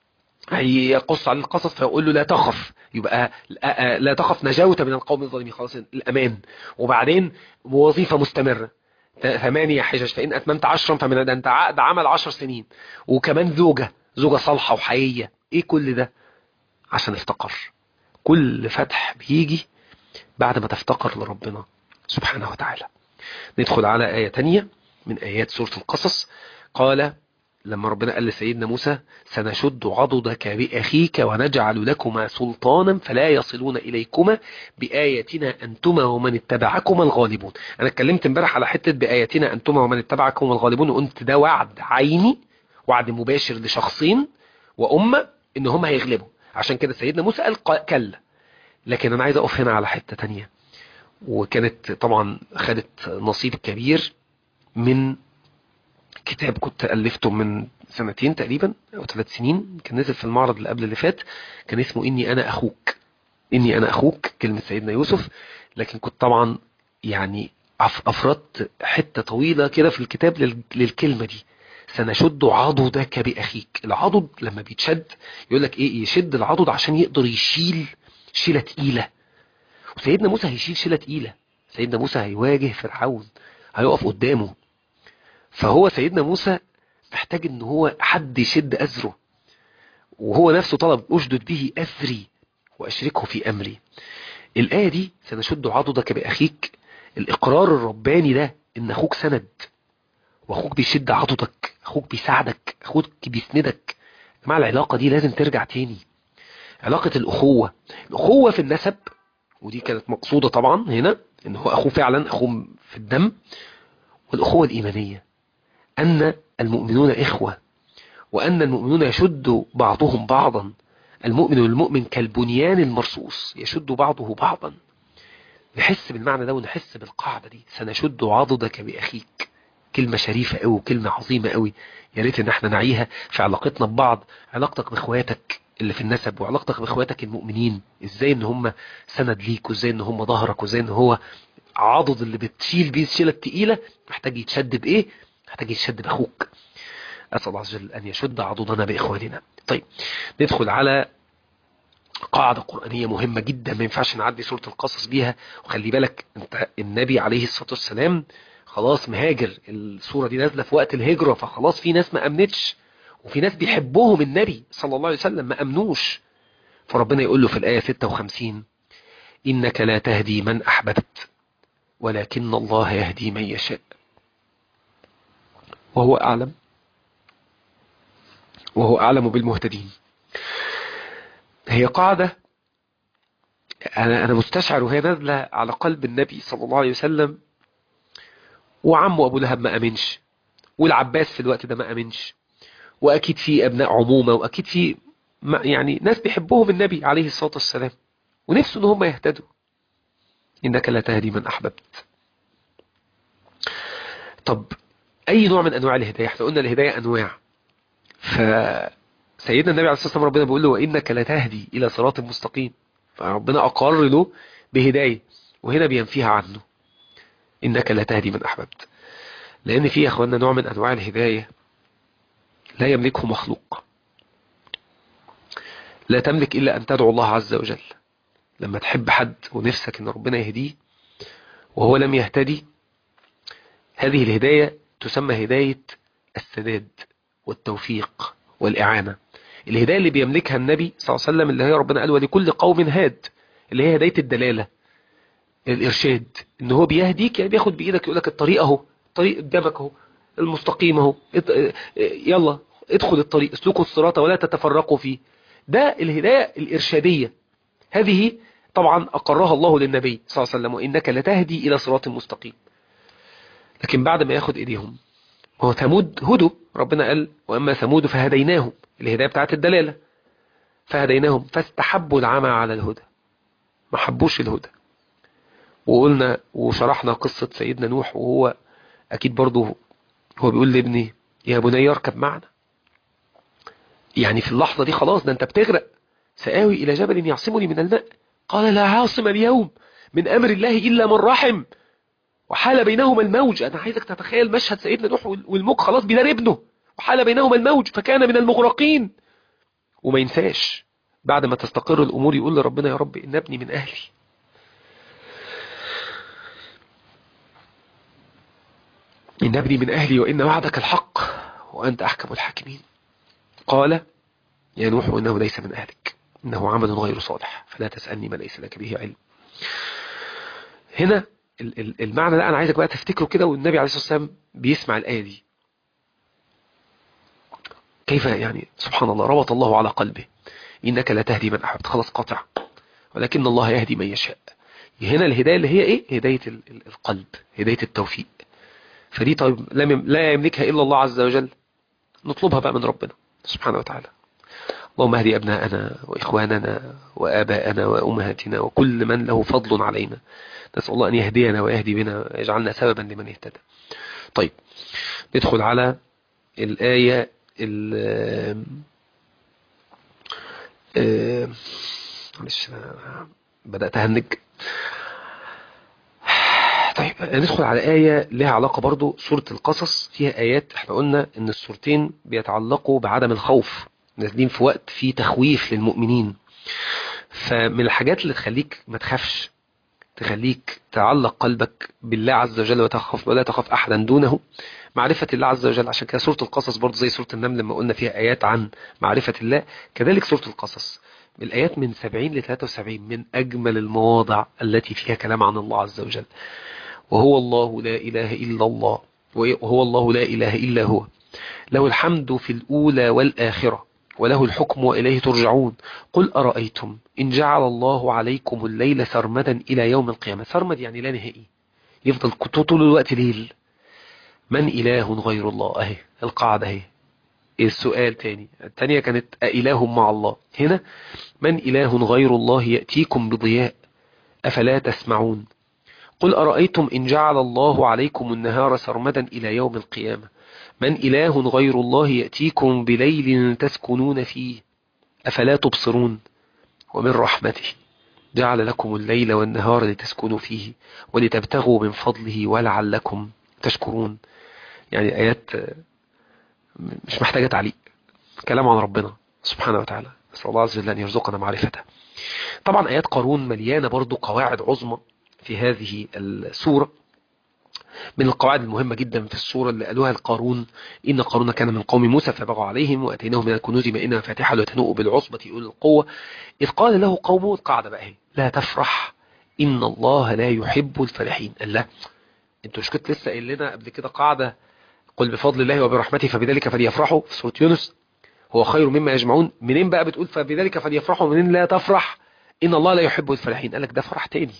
هيقص على القصص فيقول له لا تخف. يبقى لا تخف نجوت من القوم الظالمين. خلاص الأمان. وبعدين وظيفة مستمرة. ثمانية حجج فإن أتممت عشرا فمن ده، أنت عقد عمل عشر سنين، وكمان زوجة زوجة صالحة وحقيقية. إيه كل ده؟ عشان افتقر. كل فتح بيجي بعد ما تفتقر لربنا سبحانه وتعالى. ندخل على آية تانية من آيات سورة القصص. قال لما ربنا قال لسيدنا موسى سنشد عضدك بأخيك ونجعل لكما سلطانا فلا يصلون إليكما بآياتنا أنتما ومن اتبعكما الغالبون. أنا اتكلمت امبارح على حتة بآياتنا أنتما ومن اتبعكما الغالبون، وقلت ده وعد عيني، وعد مباشر لشخصين وأمة إن هم هيغلبوا. عشان كده سيدنا موسى قال كلا. لكن أنا عايز أقف هنا على حتة تانية، وكانت طبعا خدت نصيب كبير من كتاب كنت ألفته من سنتين تقريبا أو ثلاث سنين، كان نزل في المعرض اللي قبل اللي فات، كان اسمه إني أنا أخوك. إني أنا أخوك كلمة سيدنا يوسف. لكن كنت طبعا يعني أفردت حتة طويلة كده في الكتاب للكلمة دي، سنشد عضدك بأخيك. العضد لما بيتشد يقول لك إيه؟ يشد العضد عشان يقدر يشيل شيلة تقيلة. وسيدنا موسى هيشيل شيلة تقيلة. سيدنا موسى هيواجه فرعون، هيقف قدامه. فهو سيدنا موسى محتاج ان هو حد يشد أزره، وهو نفسه طلب أشدد به أزري وأشركه في أمري. الآية دي سنشد عضدك بأخيك، الإقرار الرباني ده إن أخوك سند، وأخوك بيشد عضدك، أخوك بيساعدك، أخوك بيسندك. مع العلاقة دي لازم ترجع تاني، علاقة الأخوة. الأخوة في النسب، ودي كانت مقصودة طبعا هنا، إن هو أخوه فعلا، أخوه في الدم. والأخوة الإيمانية أن المؤمنون إخوة، وأن المؤمنون يشد بعضهم بعضا. المؤمن والمؤمن كالبنيان المرصوص يشد بعضه بعضا. نحس بالمعنى ده ونحس بالقاعدة دي، سنشد عضدك بأخيك. كلمة شريفة قوي وكلمة عظيمة قوي، يا ريت ان احنا نعيها في علاقتنا ببعض. علاقتك باخواتك اللي في النسب، وعلاقتك باخواتك المؤمنين، ازاي ان هم سند ليك، وازاي ان هم ظهرك، وازاي ان هو عضد اللي بتشيل بيه الشيلة التقيلة محتاج يتشد بايه؟ محتاج يتشد باخوك. أسأل الله عز وجل أن يشد عضدنا بإخواننا. طيب ندخل على قاعدة قرآنية مهمة جدا ما ينفعش نعدي سورة القصص بيها. وخلي بالك انت، النبي عليه الصلاة والسلام خلاص مهاجر، السورة دي نازلة في وقت الهجرة، فخلاص في ناس ما أمنتش، وفي ناس بيحبوهم النبي صلى الله عليه وسلم ما أمنوش. فربنا يقول له في الآية ستة وخمسين إنك لا تهدي من أحببت ولكن الله يهدي من يشاء وهو أعلم وهو أعلم بالمهتدين. هي قاعدة أنا أنا مستشعر وهي نازلة على قلب النبي صلى الله عليه وسلم. وعمه أبو لهب ما أمنش، والعباس في الوقت ده ما أمنش، وأكيد في أبناء عمومة، وأكيد في يعني ناس بيحبوهم النبي عليه الصلاة والسلام ونفسه إن هم يهتدوا. إنك لا تهدي من أحببت. طب أي نوع من أنواع الهداية؟ احنا قلنا الهداية أنواع. فسيدنا النبي عليه الصلاة والسلام ربنا بيقول له وإنك لا تهدي إلى صراط مستقيم، فربنا أقر له بهداية، وهنا بينفيها عنه إنك لا تهدي من أحببت. لأن في يا أخوانا نوع من أنواع الهداية لا يملكه مخلوق. لا تملك إلا أن تدعو الله عز وجل. لما تحب حد ونفسك أن ربنا يهديه وهو لم يهتدي، هذه الهداية تسمى هداية السداد والتوفيق والإعانة. الهداية اللي بيملكها النبي صلى الله عليه وسلم اللي هي ربنا قال ولكل قوم هاد، اللي هي هداية الدلالة، الإرشاد. إن هو بيهديك، يعني بياخد بإيدك يقول لك الطريق أهو، الطريق قدامك أهو، المستقيم أهو، يلا ادخل الطريق، اسلكوا الصراط ولا تتفرقوا فيه. ده الهداية الإرشادية. هذه طبعا أقرها الله للنبي صلى الله عليه وسلم وإنك لتهدي إلى صراط مستقيم. لكن بعد ما ياخد إيديهم، هو ثمود هدوا، ربنا قال وأما ثمود فهديناهم، الهداية بتاعت الدلالة، فهديناهم فاستحبوا العمى على الهدى، ما حبوش الهدى. وقلنا وشرحنا قصة سيدنا نوح، وهو أكيد برضه هو بيقول لابني يا بني اركب معنا. يعني في اللحظة دي خلاص ده انت بتغرق، سآوي إلى جبل يعصمني من الماء قال لا عاصم اليوم من أمر الله إلا من رحم وحال بينهما الموج. أنا عايزك تتخيل مشهد سيدنا نوح والموج خلاص بيدار ابنه، وحال بينهما الموج فكان من المغرقين. وما ينساش بعد ما تستقر الأمور يقول لربنا يا رب إن ابني من أهلي. إن ابني من أهلي وإن وعدك الحق وأنت أحكم الحاكمين. قال يا نوح إنه ليس من أهلك إنه عمل غير صالح فلا تسألني ما ليس لك به علم. هنا المعنى ده أنا عايزك بقى تفتكره كده، والنبي عليه الصلاة والسلام بيسمع الآية دي كيف يعني سبحان الله ربط الله على قلبه إنك لا تهدي من أحببت، خلاص قاطع، ولكن الله يهدي من يشاء. هنا الهداية اللي هي إيه؟ هداية القلب، هداية التوفيق. فدي طيب لا يملكها إلا الله عز وجل، نطلبها بقى من ربنا سبحانه وتعالى. اللهم اهدي أبناءنا وإخواننا وآباءنا وأمهاتنا وكل من له فضل علينا، نسأل الله أن يهدينا ويهدي بنا ويجعلنا سببا لمن اهتدى. طيب ندخل على الآية معلش بدأت أهنج. طيب ندخل على آية لها علاقة برضو سورة القصص، فيها آيات احنا قلنا ان السورتين بيتعلقوا بعدم الخوف، نازلين في وقت فيه تخويف للمؤمنين. فمن الحاجات اللي تخليك ما تخافش، تخليك تعلق قلبك بالله عز وجل وتخاف ولا تخاف أحدا دونه، معرفة الله عز وجل. عشان كده سورة القصص برضو زي سورة النمل لما قلنا فيها آيات عن معرفة الله، كذلك سورة القصص الآيات من سبعين ل ثلاثة وسبعين من أجمل المواضع التي فيها كلام عن الله عز وجل. وهو الله لا إله إلا الله، وهو الله لا إله إلا هو، له الحمد في الأولى والآخرة وله الحكم وإليه ترجعون. قل أرأيتم إن جعل الله عليكم الليل سرمدا إلى يوم القيامة. سرمد يعني لا نهائي، يفضل طول الوقت ليل. من إله غير الله؟ أهي القاعدة اهي. السؤال تاني، التانية كانت أإله مع الله، هنا من إله غير الله يأتيكم بضياء أفلا تسمعون. قل أرأيتم إن جعل الله عليكم النهار سرمدا إلى يوم القيامة من إله غير الله يأتيكم بليل تسكنون فيه أفلا تبصرون. ومن رحمته جعل لكم الليل والنهار لتسكنوا فيه ولتبتغوا من فضله ولعلكم تشكرون. يعني آيات مش محتاجة تعليق، كلام عن ربنا سبحانه وتعالى، نسأل الله عز وجل أن يرزقنا معرفته. طبعا آيات قارون مليانة برضو قواعد عظمى في هذه السورة. من القواعد المهمة جدا في السورة اللي قالوها القارون، إن قارون كان من قوم موسى فبغوا عليهم وأتيناه من الكنوز ما إن مفاتحه لتنوء بالعصبة أولي القوة إذ قال له قومه، القاعدة بقى هي لا تفرح إن الله لا يحب الفرحين. قال لا، انتوا مش كنت لسه قايل لنا قبل كده قاعدة قل بفضل الله وبرحمته فبذلك فليفرحوا في سورة يونس هو خير مما يجمعون؟ منين بقى بتقول فبذلك فليفرحوا؟ منين لا تفرح إن الله لا يحب الفرحين؟ قال لك ده فرح تاني.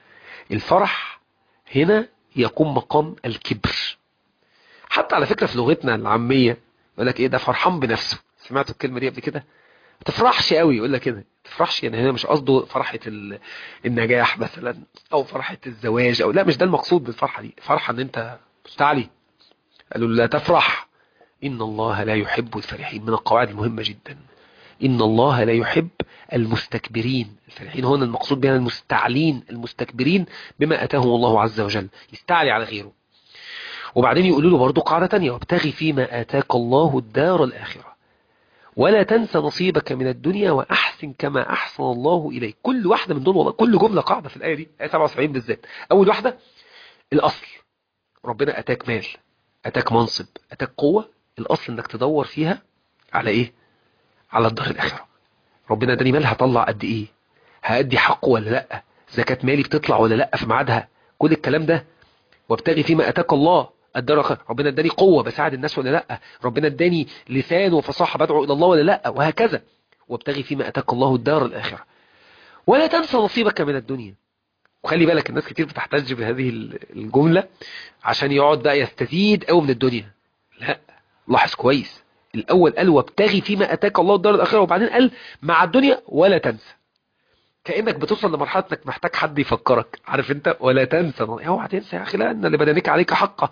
الفرح هنا يقوم مقام الكبر. حتى على فكرة في لغتنا العامية يقول لك ايه ده فرحان بنفسه، سمعتوا الكلمة دي قبل كده؟ ما تفرحش قوي، يقول لك كده تفرحش، يعني هنا مش قصده فرحة النجاح مثلا او فرحة الزواج او لا، مش ده المقصود بالفرحة دي. فرحة ان انت مستعلي، قالوا لا تفرح ان الله لا يحب الفرحين. من القواعد المهمة جدا إن الله لا يحب المستكبرين. الفرحين هنا المقصود بها المستعلين المستكبرين بما أتاهم الله عز وجل، يستعلي على غيره. وبعدين يقولوا له برضو قاعدة تانية وابتغي فيما آتاك الله الدار الآخرة ولا تنسى نصيبك من الدنيا وأحسن كما أحسن الله إليك. كل واحدة من دول والله كل جملة قاعدة في الآية دي، آية سبعة وسبعين بالذات. أول واحدة الأصل، ربنا أتاك مال، أتاك منصب، أتاك قوة، الأصل إنك تدور فيها على إيه؟ على الدار الآخرة. ربنا اداني مال، هطلع قد ايه؟ هأدي حقه ولا لا؟ زكاة مالي بتطلع ولا لا في ميعادها؟ كل الكلام ده. وابتغي فيما اتاك الله الدار الآخرة. ربنا اداني قوة بساعد الناس ولا لا؟ ربنا اداني لسان وفصاحة بدعو الى الله ولا لا؟ وهكذا. وابتغي فيما اتاك الله الدار الآخرة ولا تنسى نصيبك من الدنيا. وخلي بالك الناس كتير بتحتج بهذه الجملة عشان يقعد بقى يستزيد قوي من الدنيا. لا، لاحظ كويس، الأول قال وابتغي فيما أتاك الله الدار الآخرة، وبعدين قال مع الدنيا ولا تنسى. كأنك بتوصل لمرحلة انك محتاج حد يفكرك، عارف انت؟ ولا تنسى، اوعى تنسى يا اخي، لأن لبدنك عليك حقه.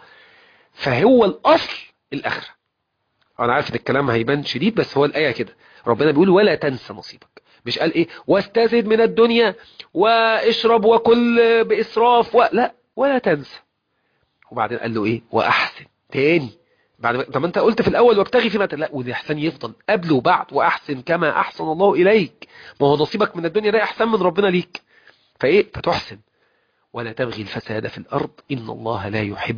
فهو الأصل الآخرة. أنا عارف ان الكلام هيبان شديد بس هو الآية كده، ربنا بيقول ولا تنسى نصيبك، مش قال ايه واستزد من الدنيا واشرب وكل بإسراف و... لا، ولا تنسى. وبعدين قال له ايه وأحسن تاني بعد ما طب انت قلت في الاول وابتغي فيما لا، والاحسان يفضل قبل وبعد، واحسن كما احسن الله اليك. ما هو نصيبك من الدنيا ده احسن من ربنا ليك، فايه فتحسن. ولا تبغي الفساد في الارض ان الله لا يحب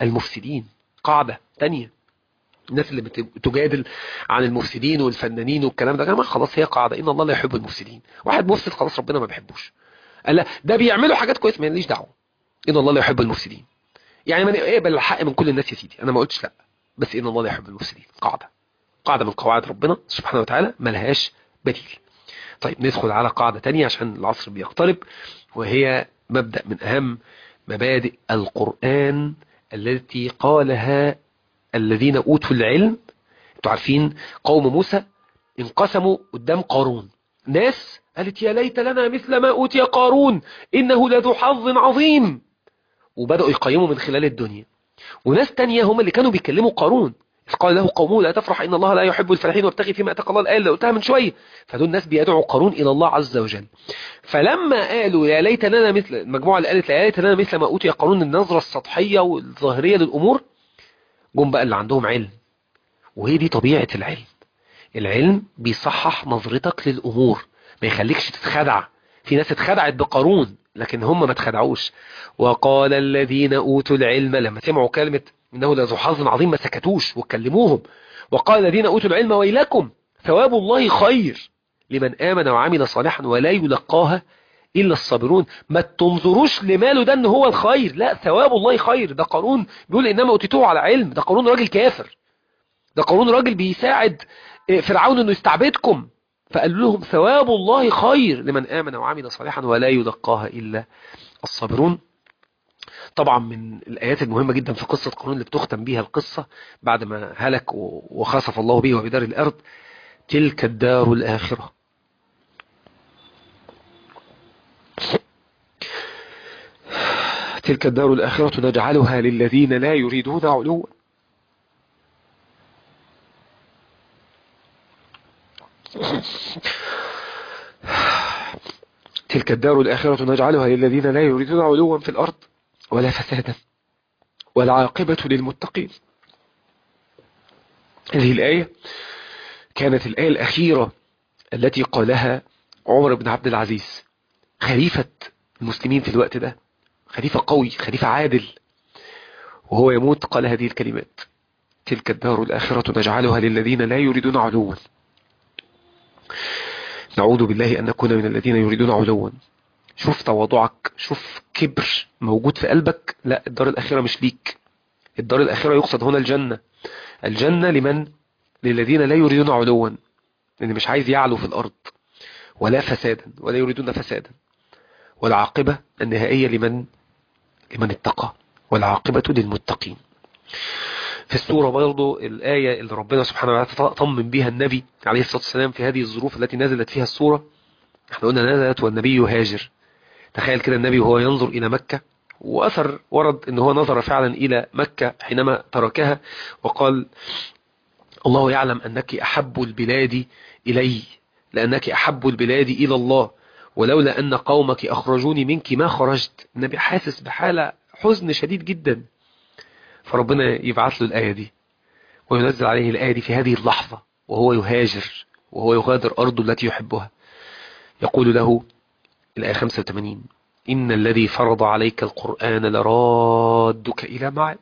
المفسدين. قاعدة تانية، الناس اللي بتجادل عن المفسدين والفنانين والكلام ده، جماعة خلاص هي قاعدة، إن الله لا يحب المفسدين. واحد مفسد خلاص ربنا ما بيحبوش، قال لا ده بيعملوا حاجات كويس ما ليش دعوة، إن الله لا يحب المفسدين. يعني من اقبل الحق من كل الناس يا سيدي، أنا ما قلتش لا، بس إن الله لا يحب المفسدين قاعدة، قاعدة من قواعد ربنا سبحانه وتعالى ملهاش بديل. طيب ندخل على قاعدة تانية عشان العصر بيقترب، وهي مبدأ من أهم مبادئ القرآن التي قالها الذين أوتوا العلم. انتوا عارفين قوم موسى انقسموا قدام قارون، ناس قالت يا ليت لنا مثل ما أوتي قارون إنه لذو حظ عظيم، وبدأوا يقيموا من خلال الدنيا. وناس تانية هم اللي كانوا بيكلموا قارون، إذ قال له قومه لا تفرح إن الله لا يحب الفرحين وابتغي فيما أتاك الله، الآية اللي قلتها من شوية. فدول الناس بيدعوا قارون إلى الله عز وجل. فلما قالوا يا ليت لنا مثل المجموعة اللي قالت يا ليت لنا مثل ما أوتي قارون، النظرة السطحية والظاهرية للأمور، جم بقى اللي عندهم علم. وهي دي طبيعة العلم، العلم بيصحح نظرتك للأمور، ما يخليكش تتخدع. في ناس اتخدعت بقارون لكن هم ما اتخدعوش. وقال الذين أوتوا العلم، لما سمعوا كلمة إنه لذو حظ عظيم ما سكتوش وكلموهم. وقال الذين أوتوا العلم ويلكم ثواب الله خير لمن آمن وعمل صالحا ولا يلقاها إلا الصابرون. ما تنظروش لماله ده إن هو الخير، لا، ثواب الله خير. ده قارون بيقول إنما أوتيتوه على علم، ده قارون راجل كافر، ده قارون راجل بيساعد فرعون إنه يستعبدكم. فقال لهم ثواب الله خير لمن آمن وعمل صالحا ولا يلقاها إلا الصابرون. طبعا من الآيات المهمة جدا في قصة قارون اللي بتختم بيها القصة بعد ما هلك وخسف الله به وبدار الأرض، تلك الدار الآخرة. تلك الدار الآخرة نجعلها للذين لا يريدون علوا. تلك الدار الآخرة نجعلها للذين لا يريدون علوا في الأرض ولا فسادا والعاقبة للمتقين. هذه الآية كانت الآية الأخيرة التي قالها عمر بن عبد العزيز خليفة المسلمين في الوقت ده، خليفة قوي، خليفة عادل، وهو يموت قال هذه الكلمات: تلك الدار الآخرة نجعلها للذين لا يريدون علوا. نعوذ بالله أن نكون من الذين يريدون علوا. شوف تواضعك، شوف كبر موجود في قلبك. لا، الدار الآخرة مش ليك، الدار الآخرة يقصد هنا الجنة. الجنة لمن؟ للذين لا يريدون علوا، لأن مش عايز يعلو في الأرض، ولا فسادا، ولا يريدون فسادا. والعاقبة النهائية لمن؟ لمن اتقى، والعاقبة للمتقين. في السورة برضو الآية اللي ربنا سبحانه وتعالى طمن بها النبي عليه الصلاة والسلام في هذه الظروف التي نزلت فيها السورة. احنا قلنا نزلت والنبي يهاجر. تخيل كده النبي وهو ينظر إلى مكة، وأثر ورد إن هو نظر فعلا إلى مكة حينما تركها وقال: الله يعلم أنك أحب البلاد إلي، لأنك أحب البلاد إلى الله، ولولا أن قومك أخرجوني منك ما خرجت. النبي حاسس بحالة حزن شديد جدا، فربنا يبعث له الآية دي وينزل عليه الآية دي في هذه اللحظة وهو يهاجر، وهو يغادر أرضه التي يحبها. يقول له الآية خمسة وثمانين: إن الذي فرض عليك القرآن لرادك إلى معاد.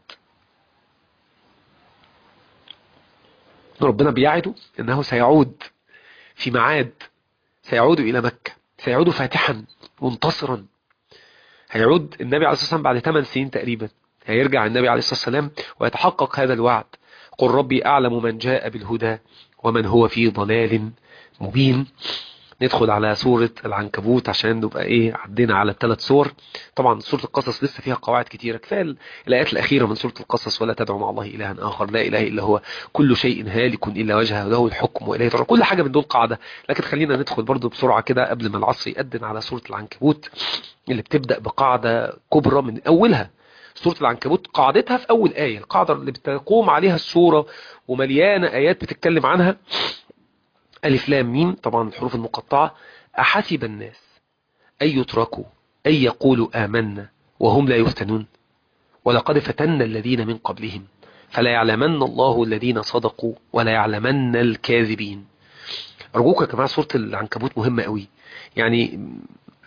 ربنا بيعده أنه سيعود في معاد، سيعود إلى مكة، سيعود فاتحا منتصرا. هيعود النبي عليه الصلاة والسلام بعد ثمان سنين تقريبا، هيرجع النبي عليه الصلاة والسلام ويتحقق هذا الوعد. قل ربي أعلم من جاء بالهدى ومن هو في ضلال مبين. ندخل على سورة العنكبوت عشان نبقى ايه عدينا على الثلاث سور. طبعا سورة القصص لسه فيها قواعد كتيرة، كفاية الآيات الأخيرة من سورة القصص: ولا تدعوا مع الله إلها آخر لا إله إلا هو كل شيء هالك إلا وجهه له الحكم وإليه ترجعون. كل حاجة من دول قاعدة، لكن خلينا ندخل برضو بسرعة كده قبل ما العصر يأذن على سورة العنكبوت اللي بتبدأ بقاعدة كبرى من أولها. سورة العنكبوت قاعدتها في أول آية، القاعدة اللي بتقوم عليها السورة ومليانة آيات بتتكلم عنها: ألف لام ميم، طبعا الحروف المقطعة. أحسب الناس أن يتركوا أن يقولوا آمنا وهم لا يفتنون ولقد فتنا الذين من قبلهم فلا يعلمن الله الذين صدقوا ولا يعلمن الكاذبين. أرجوك يا جماعة سورة العنكبوت مهمة قوي. يعني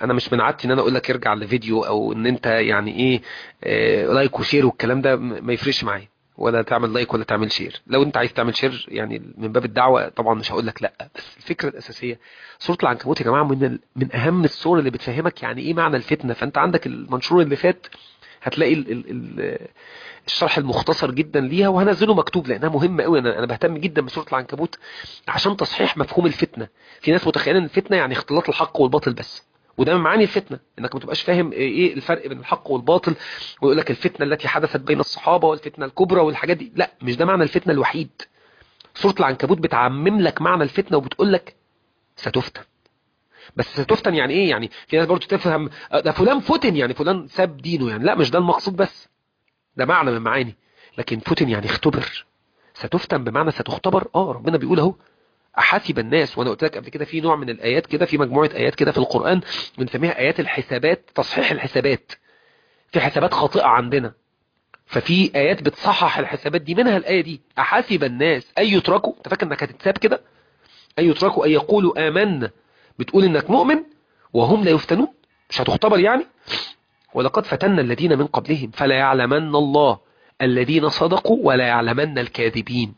انا مش من عادتي ان انا اقول لك ارجع لفيديو او ان انت يعني ايه آه لايك وشير والكلام ده ما يفرقش معايا، ولا تعمل لايك ولا تعمل شير. لو انت عايز تعمل شير يعني من باب الدعوة طبعا مش هقول لك لا، بس الفكرة الاساسية سورة العنكبوت يا جماعة من من اهم السور اللي بتفهمك يعني ايه معنى الفتنة. فانت عندك المنشور اللي فات هتلاقي ال ال ال الشرح المختصر جدا ليها، وهنزله مكتوب لانها مهمة قوي. انا انا بهتم جدا بسورة العنكبوت عشان تصحيح مفهوم الفتنة. في ناس متخيله ان الفتنة يعني اختلاط الحق والباطل بس، وده من معاني الفتنة انك ما تبقاش فاهم ايه الفرق بين الحق والباطل، ويقول لك الفتنة التي حدثت بين الصحابة والفتنة الكبرى والحاجات دي. لا، مش ده معنى الفتنة الوحيد. سورة العنكبوت بتعمم لك معنى الفتنة وبتقول لك ستفتن. بس ستفتن يعني ايه؟ يعني في ناس برضو تفهم ده فلان فتن يعني فلان ساب دينه، يعني لا، مش ده المقصود، بس ده معنى من معاني. لكن فتن يعني اختبر. ستفتن بمعنى ستختبر. اه ربنا بيقول اهو أحسب الناس. وانا قلت لك قبل كده في نوع من الايات كده، في مجموعة ايات كده في القرآن بنسميها ايات الحسابات، تصحيح الحسابات. في حسابات خاطئة عندنا، ففي ايات بتصحح الحسابات دي، منها الايه دي احسب الناس ان يتركوا. انت فاكر انك هتتساب كده؟ ان يتركوا ان يقولوا آمنا، بتقول انك مؤمن وهم لا يفتنون، مش هتختبر يعني. ولقد فتنا الذين من قبلهم فلا يعلمن الله الذين صدقوا ولا يعلمن الكاذبين.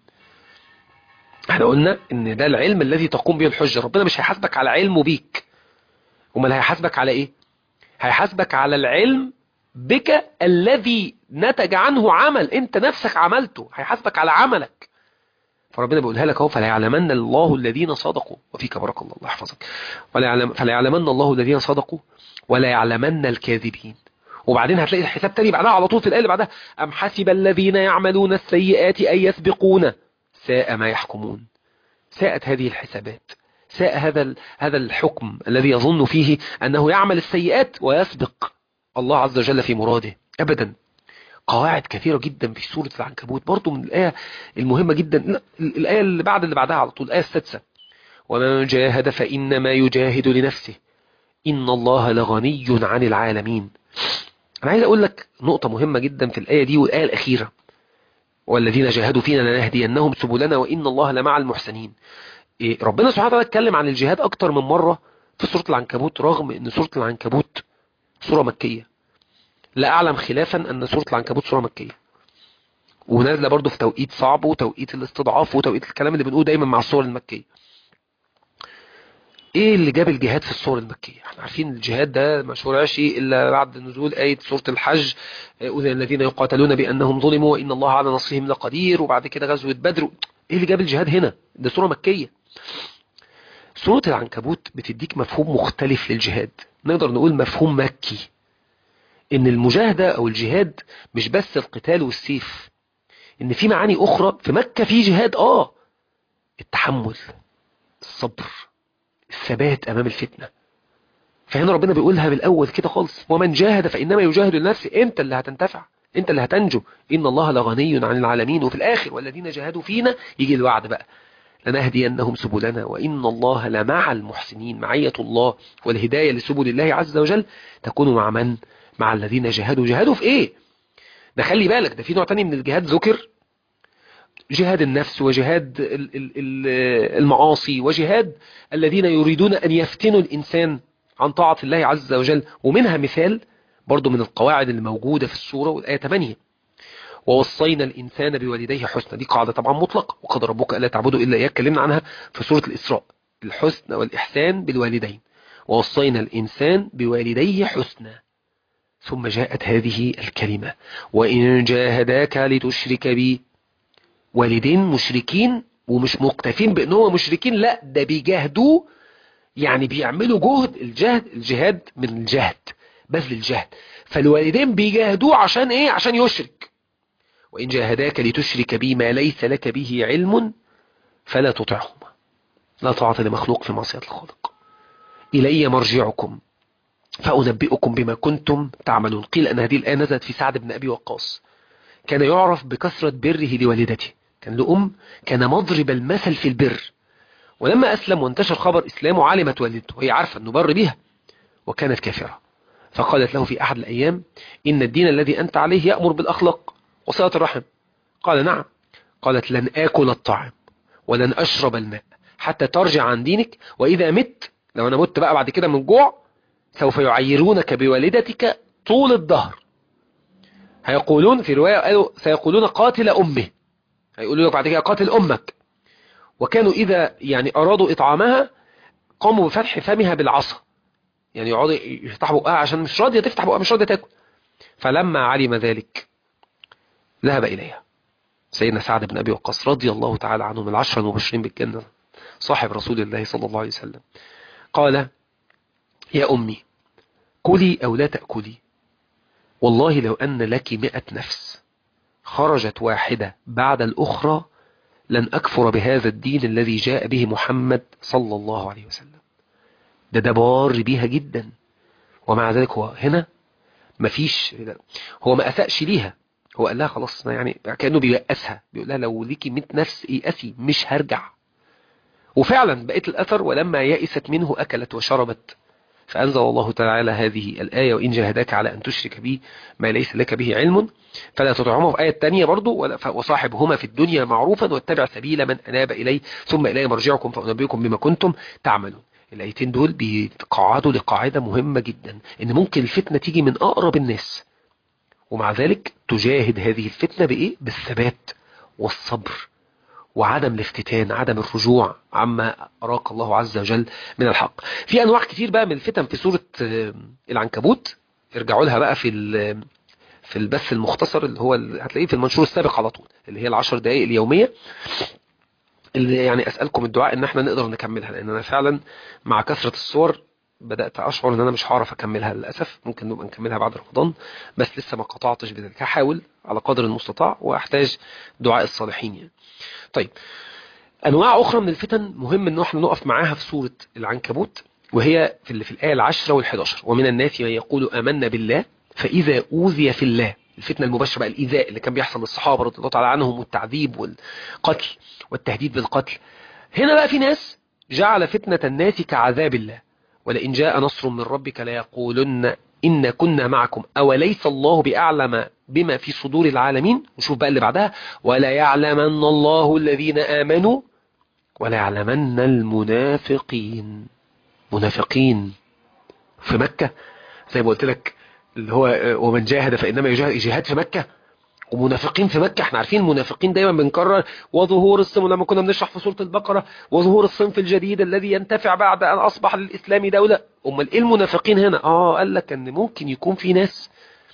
احنا قلنا ان ده العلم الذي تقوم به الحجة. ربنا مش هيحاسبك على علمه بيك، امال هيحاسبك على ايه؟ هيحاسبك على العلم بك الذي نتج عنه عمل انت نفسك عملته، هيحاسبك على عملك. فربنا بيقولها لك اهو، فلا يعلمن الله الذين صدقوا وفيك بارك الله، الله يحفظك. ولا يعلم فلا يعلمن الله الذين صدقوا ولا يعلمن الكاذبين. وبعدين هتلاقي الحساب تاني بعدها على طول في الآية اللي بعدها، أم حسب الذين يعملون السيئات أن يسبقون ساء ما يحكمون. ساءت هذه الحسابات، ساء هذا هذا الحكم الذي يظن فيه أنه يعمل السيئات ويسبق الله عز وجل في مراده. أبدا. قواعد كثيرة جدا في سورة العنكبوت. برضو من الآية المهمة جدا، لا، الآية اللي بعد اللي بعدها على طول، الآية السادسة، ومن جاهد فإنما يجاهد لنفسه إن الله لغني عن العالمين. أنا عايز أقول لك نقطة مهمة جدا في الآية دي والآية الأخيرة، والذين جاهدوا فينا لنهدينهم سبلنا وإن الله لمع المحسنين. إيه، ربنا سبحانه وتعالى اتكلم عن الجهاد أكتر من مرة في سورة العنكبوت، رغم أن سورة العنكبوت سورة مكية. لا أعلم خلافا أن سورة العنكبوت سورة مكية، ونازلة برضو في توقيت صعب وتوقيت الاستضعاف وتوقيت الكلام اللي بنقوله دايما مع السور المكية. ايه اللي جاب الجهاد في السور المكية؟ احنا عارفين الجهاد ده ما شرعش الا بعد نزول آية سورة الحج، أذن الذين يقاتلون بأنهم ظلموا وإن الله على نصرهم لقدير، وبعد كده غزوة بدر. ايه اللي جاب الجهاد هنا؟ ده سورة مكية. سورة العنكبوت بتديك مفهوم مختلف للجهاد، نقدر نقول مفهوم مكي، ان المجاهدة او الجهاد مش بس القتال والسيف، ان في معاني اخرى. في مكة في جهاد، اه التحمل، الصبر، الثبات امام الفتنة. فهنا ربنا بيقولها بالاول كده خالص، ومن جاهد فانما يجاهد لنفسه. انت اللي هتنتفع، انت اللي هتنجو، ان الله لغني عن العالمين. وفي الاخر والذين جاهدوا فينا يجي الوعد بقى، لنهدينهم سبلنا وان الله لمع المحسنين. معية الله والهداية لسبل الله عز وجل تكون مع من؟ مع الذين جاهدوا. جاهدوا في ايه؟ ده خلي بالك، ده في نوع تاني من الجهاد ذكر، جهاد النفس وجهاد المعاصي وجهاد الذين يريدون أن يفتنوا الإنسان عن طاعة الله عز وجل. ومنها مثال برضو من القواعد الموجودة في السورة والآية ثمانية، ووصينا الإنسان بوالديه حسنا. دي قاعدة طبعا مطلقة، وقد ربك ألا تعبدوا إلا إياه، اتكلمنا عنها في سورة الإسراء، الحسن والإحسان بالوالدين. ووصينا الإنسان بوالديه حسنا، ثم جاءت هذه الكلمة، وإن جاهداك لتشرك بي. والدين مشركين، ومش مكتفين بأنهم مشركين، لا ده بيجاهدوا، يعني بيعملوا جهد. الجهد الجهاد من الجهد، بذل الجهد. فالوالدين بيجاهدوا عشان ايه؟ عشان يشرك. وإن جاهداك لتشرك بي ما ليس لك به علم فلا تطعهما. لا طاعة لمخلوق في معصية الخالق. إلي مرجعكم فأنبئكم بما كنتم تعملون. قيل أن هذه الآية نزلت في سعد بن أبي وقاص، كان يعرف بكثرة بره لوالدته، كان له أم كان مضرب المثل في البر. ولما أسلم وانتشر خبر إسلامه علمت والدته، وهي عارفة أنه بر بها، وكانت كافرة. فقالت له في أحد الأيام إن الدين الذي أنت عليه يأمر بالأخلاق وصلة الرحم. قال نعم. قالت لن آكل الطعام ولن أشرب الماء حتى ترجع عن دينك، وإذا مت، لو أنا مت بقى بعد كده من جوع، سوف يعيرونك بوالدتك طول الدهر. هيقولون في رواية قالوا سيقولون قاتل أمه، هيقولوا لك بعد كده قاتل أمك. وكانوا إذا يعني أرادوا إطعامها قاموا بفتح فمها بالعصا، يعني يقعدوا يفتحوا بقها عشان مش راضية تفتح بقها، مش راضية تاكل. فلما علم ذلك ذهب إليها سيدنا سعد بن أبي وقاص رضي الله تعالى عنه من العشرة المبشرين بالجنة، صاحب رسول الله صلى الله عليه وسلم، قال: يا أمي كلي أو لا تأكلي، والله لو أن لك مئة نفس خرجت واحدة بعد الأخرى لن أكفر بهذا الدين الذي جاء به محمد صلى الله عليه وسلم. ده ده بار بيها جدا، ومع ذلك هو هنا مفيش، هو ما أسأش ليها، هو قال لها خلاص، يعني كأنه بيأسها، بيقول لها لو ليكي مئة نفس يأسي مش هرجع. وفعلا بقيت الأثر، ولما يئست منه أكلت وشربت. فأنزل الله تعالى هذه الآية: وإن جاهداك على أن تشرك بي ما ليس لك به علم فلا تطعهما. في آية تانية برضو: وصاحبهما في الدنيا معروفا واتبع سبيل من أناب إلي ثم إلي مرجعكم فأنبئكم بما كنتم تعملون. الآيتين دول بيتقاعدوا لقاعدة مهمة جدا، إن ممكن الفتنة تيجي من أقرب الناس، ومع ذلك تجاهد هذه الفتنة بإيه؟ بالثبات والصبر وعدم الافتتان، عدم الرجوع عما أراك الله عز وجل من الحق. في أنواع كتير بقى من الفتن في سورة العنكبوت، ارجعوا لها بقى في في البث المختصر اللي هو هتلاقيه في المنشور السابق على طول، اللي هي العشر دقائق اليومية، اللي يعني أسألكم الدعاء إن احنا نقدر نكملها، لأن أنا فعلا مع كثرة الصور بدأت أشعر إن أنا مش هعرف أكملها للأسف. ممكن نبقى نكملها بعد رمضان، بس لسه ما قطعتش بذلك، هحاول على قدر المستطاع وأحتاج دعاء الصالحين يعني. طيب، أنواع أخرى من الفتن مهم إن احنا نقف معاها في سورة العنكبوت، وهي في اللي في الآية العشرة والحداشر: ومن الناس من يقول آمنا بالله فإذا أوذي في الله. الفتنة المباشرة بقى الإيذاء اللي كان بيحصل للصحابة رضي الله تعالى عنهم، والتعذيب والقتل والتهديد بالقتل. هنا بقى في ناس جعل فتنة الناس كعذاب الله: ولئن جاء نصر من ربك ليقولن إن كنا معكم أوليس الله بأعلم بما في صدور العالمين. وشوف بقى اللي بعدها: ولا يعلمن الله الذين آمنوا ولا يعلمن المنافقين. منافقين في مكة زي ما قلت لك، اللي هو ومن جاهد فإنما يجاهد، جهاد في مكة، ومنافقين في مكة. احنا عارفين المنافقين دايما بنكرر: وظهور الصنف، لما كنا بنشرح في سورة البقرة: وظهور الصنف الجديد الذي ينتفع بعد أن أصبح للإسلام دولة. أمال إيه المنافقين هنا؟ آه قال لك أن ممكن يكون في ناس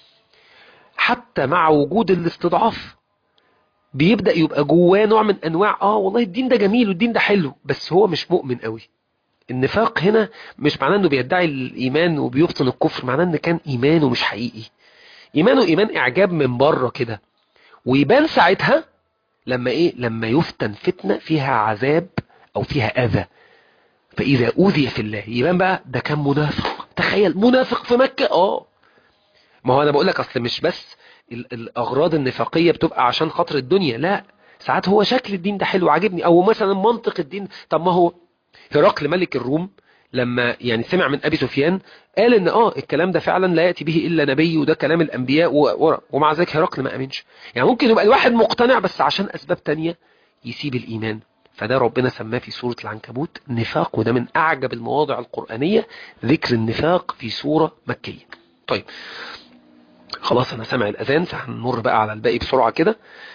حتى مع وجود الاستضعاف بيبدأ يبقى جواه نوع من أنواع آه والله الدين ده جميل والدين ده حلو، بس هو مش مؤمن قوي. النفاق هنا مش معناه أنه بيدعي الإيمان وبيبطن الكفر، معناه أن كان إيمانه مش حقيقي، إيمانه إيمان إعجاب من بره كده، ويبان ساعتها لما إيه؟ لما يفتن فتنة فيها عذاب أو فيها أذى. فإذا أوذي في الله يبان بقى ده كان منافق. تخيل منافق في مكة. آه ما هو أنا بقول لك أصل مش بس الأغراض النفاقية بتبقى عشان خاطر الدنيا، لا، ساعات هو شكل الدين ده حلو عاجبني، أو مثلا منطق الدين. طب ما هو هرقل ملك الروم لما يعني سمع من أبي سفيان قال إن آه الكلام ده فعلا لا يأتي به إلا نبي، وده كلام الأنبياء، ومع ذلك هرقل ما أمنش. يعني ممكن يبقى الواحد مقتنع بس عشان أسباب تانية يسيب الإيمان. فده ربنا سماه في سورة العنكبوت نفاق، وده من أعجب المواضع القرآنية ذكر النفاق في سورة مكية. طيب خلاص أنا سمع الأذان، فهنمر بقى على الباقي بسرعة كده.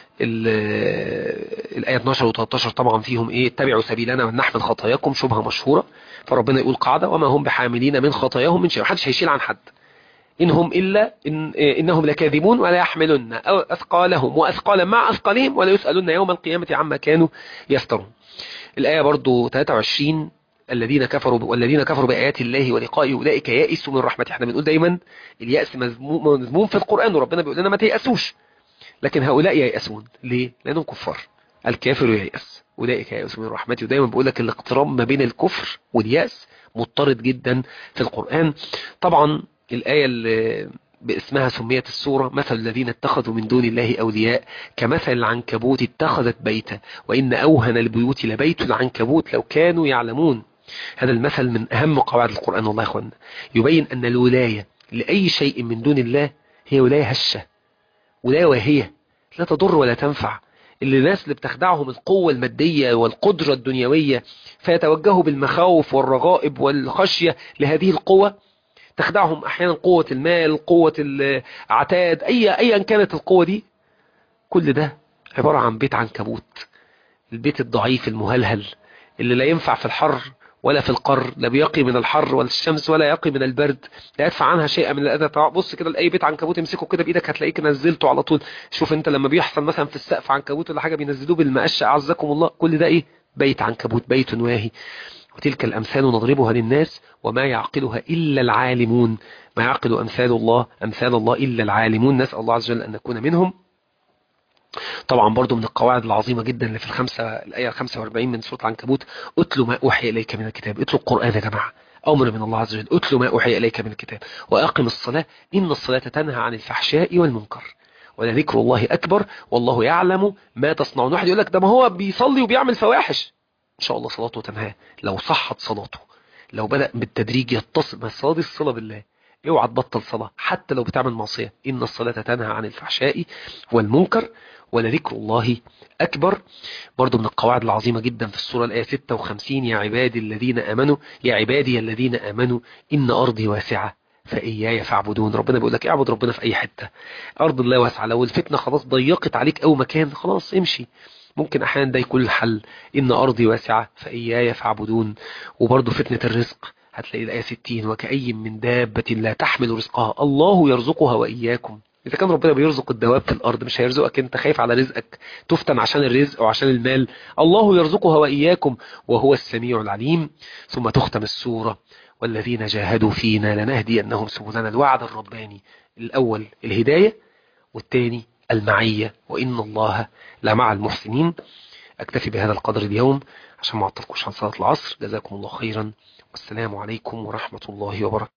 الآية اثناشر و ثلاثة عشر طبعا فيهم إيه؟ اتبعوا سبيلنا ونحمل خطاياكم، شبهة مشهورة. فربنا يقول قاعدة: وما هم بحاملين من خطاياهم من شيء. محدش هيشيل عن حد. إنهم إلا إن إنهم لكاذبون ولا يحملن أثقالهم وأثقالا مع أثقالهم ولا يسألون يوم القيامة عما كانوا يفترون. الآية برضو ثلاثة وعشرين: الذين كفروا والذين كفروا بآيات الله ولقائه أولئك يائسوا من رحمته. احنا بنقول دايما اليأس مذموم في القرآن، وربنا بيقول لنا ما تيأسوش، لكن هؤلاء ييأسون. ليه؟ لأنهم كفار. الكافر ييأس، أولئك ييأسوا من رحمته. ودايما بقول لك الاقتراب ما بين الكفر واليأس مضطرد جدا في القرآن. طبعا الآية اللي باسمها سميت السورة: مثل الذين اتخذوا من دون الله أولياء كمثل العنكبوت اتخذت بيتا وإن أوهن البيوت لبيت العنكبوت لو كانوا يعلمون. هذا المثل من أهم قواعد القرآن والله يا أخوانا، يبين أن الولاية لأي شيء من دون الله هي ولاية هشة، ولاية واهية لا تضر ولا تنفع. اللي الناس اللي بتخدعهم القوة المادية والقدرة الدنيوية، فيتوجهوا بالمخاوف والرغائب والخشية لهذه القوة، تخدعهم أحيانا قوة المال، قوة العتاد، أي أيا كانت القوة دي. كل ده عبارة عن بيت عنكبوت، البيت الضعيف المهلهل اللي لا ينفع في الحر ولا في القر، لا بيقي من الحر ولا الشمس ولا يقي من البرد، لا يدفع عنها شيئا من الأذى. بص كده لأي بيت عنكبوت امسكه كده بإيدك هتلاقيك نزلته على طول. شوف انت لما بيحصل مثلا في السقف عنكبوت ولا حاجة بينزلوه بالمقشة، أعزكم الله. كل ده ايه؟ بيت عنكبوت، بيت واهي. وتلك الأمثال نضربها للناس وما يعقلها إلا العالمون. ما يعقل أمثال الله أمثال الله إلا العالمون. نسأل الله عز وجل أن نكون منهم. طبعا برضو من القواعد العظيمة جدا اللي في الخمسة الآية الخمسة وأربعين من سورة العنكبوت: اتلوا ما أوحي إليك من الكتاب. اتلوا القرآن يا جماعة، أمر من الله عز وجل. اتلوا ما أوحي إليك من الكتاب وأقم الصلاة إن الصلاة تنهى عن الفحشاء والمنكر ولذكر الله أكبر والله يعلم ما تصنعون. واحد يقول لك ده ما هو بيصلي وبيعمل فواحش، إن شاء الله صلاته تنهاه لو صحت صلاته، لو بدأ بالتدريج يتصل. ما الصلاة دي الصلة بالله، اوعى تبطل صلاة حتى لو بتعمل معصية. إن الصلاة تنهى عن الفحشاء والمنكر ولذكر الله أكبر. برضو من القواعد العظيمة جدا في السورة الآية ستة وخمسين: يا عبادي الذين آمنوا يا عبادي الذين آمنوا إن أرضي واسعة فإياي فاعبدون. ربنا بيقول لك اعبد ربنا في أي حتة، أرض الله واسعة. لو الفتنة خلاص ضيقت عليك أو مكان، خلاص امشي. ممكن أحيانا ده يكون الحل. إن أرضي واسعة فإياي فاعبدون. وبرضو فتنة الرزق هتلاقي الآية ستين: وكأي من دابة لا تحمل رزقها الله يرزقها وإياكم. إذا كان ربنا بيرزق الدواب في الأرض، مش هيرزقك أنت خايف على رزقك تفتن عشان الرزق أو عشان المال؟ الله يرزقها وإياكم وهو السميع العليم. ثم تختم السورة: والذين جاهدوا فينا لنهدينهم سبلنا. الوعد الرباني الأول الهداية، والثاني المعية، وإن الله لمع المحسنين. أكتفي بهذا القدر اليوم عشان ما أعطلكوش عن صلاة العصر. جزاكم الله خيرا، والسلام عليكم ورحمة الله وبركاته.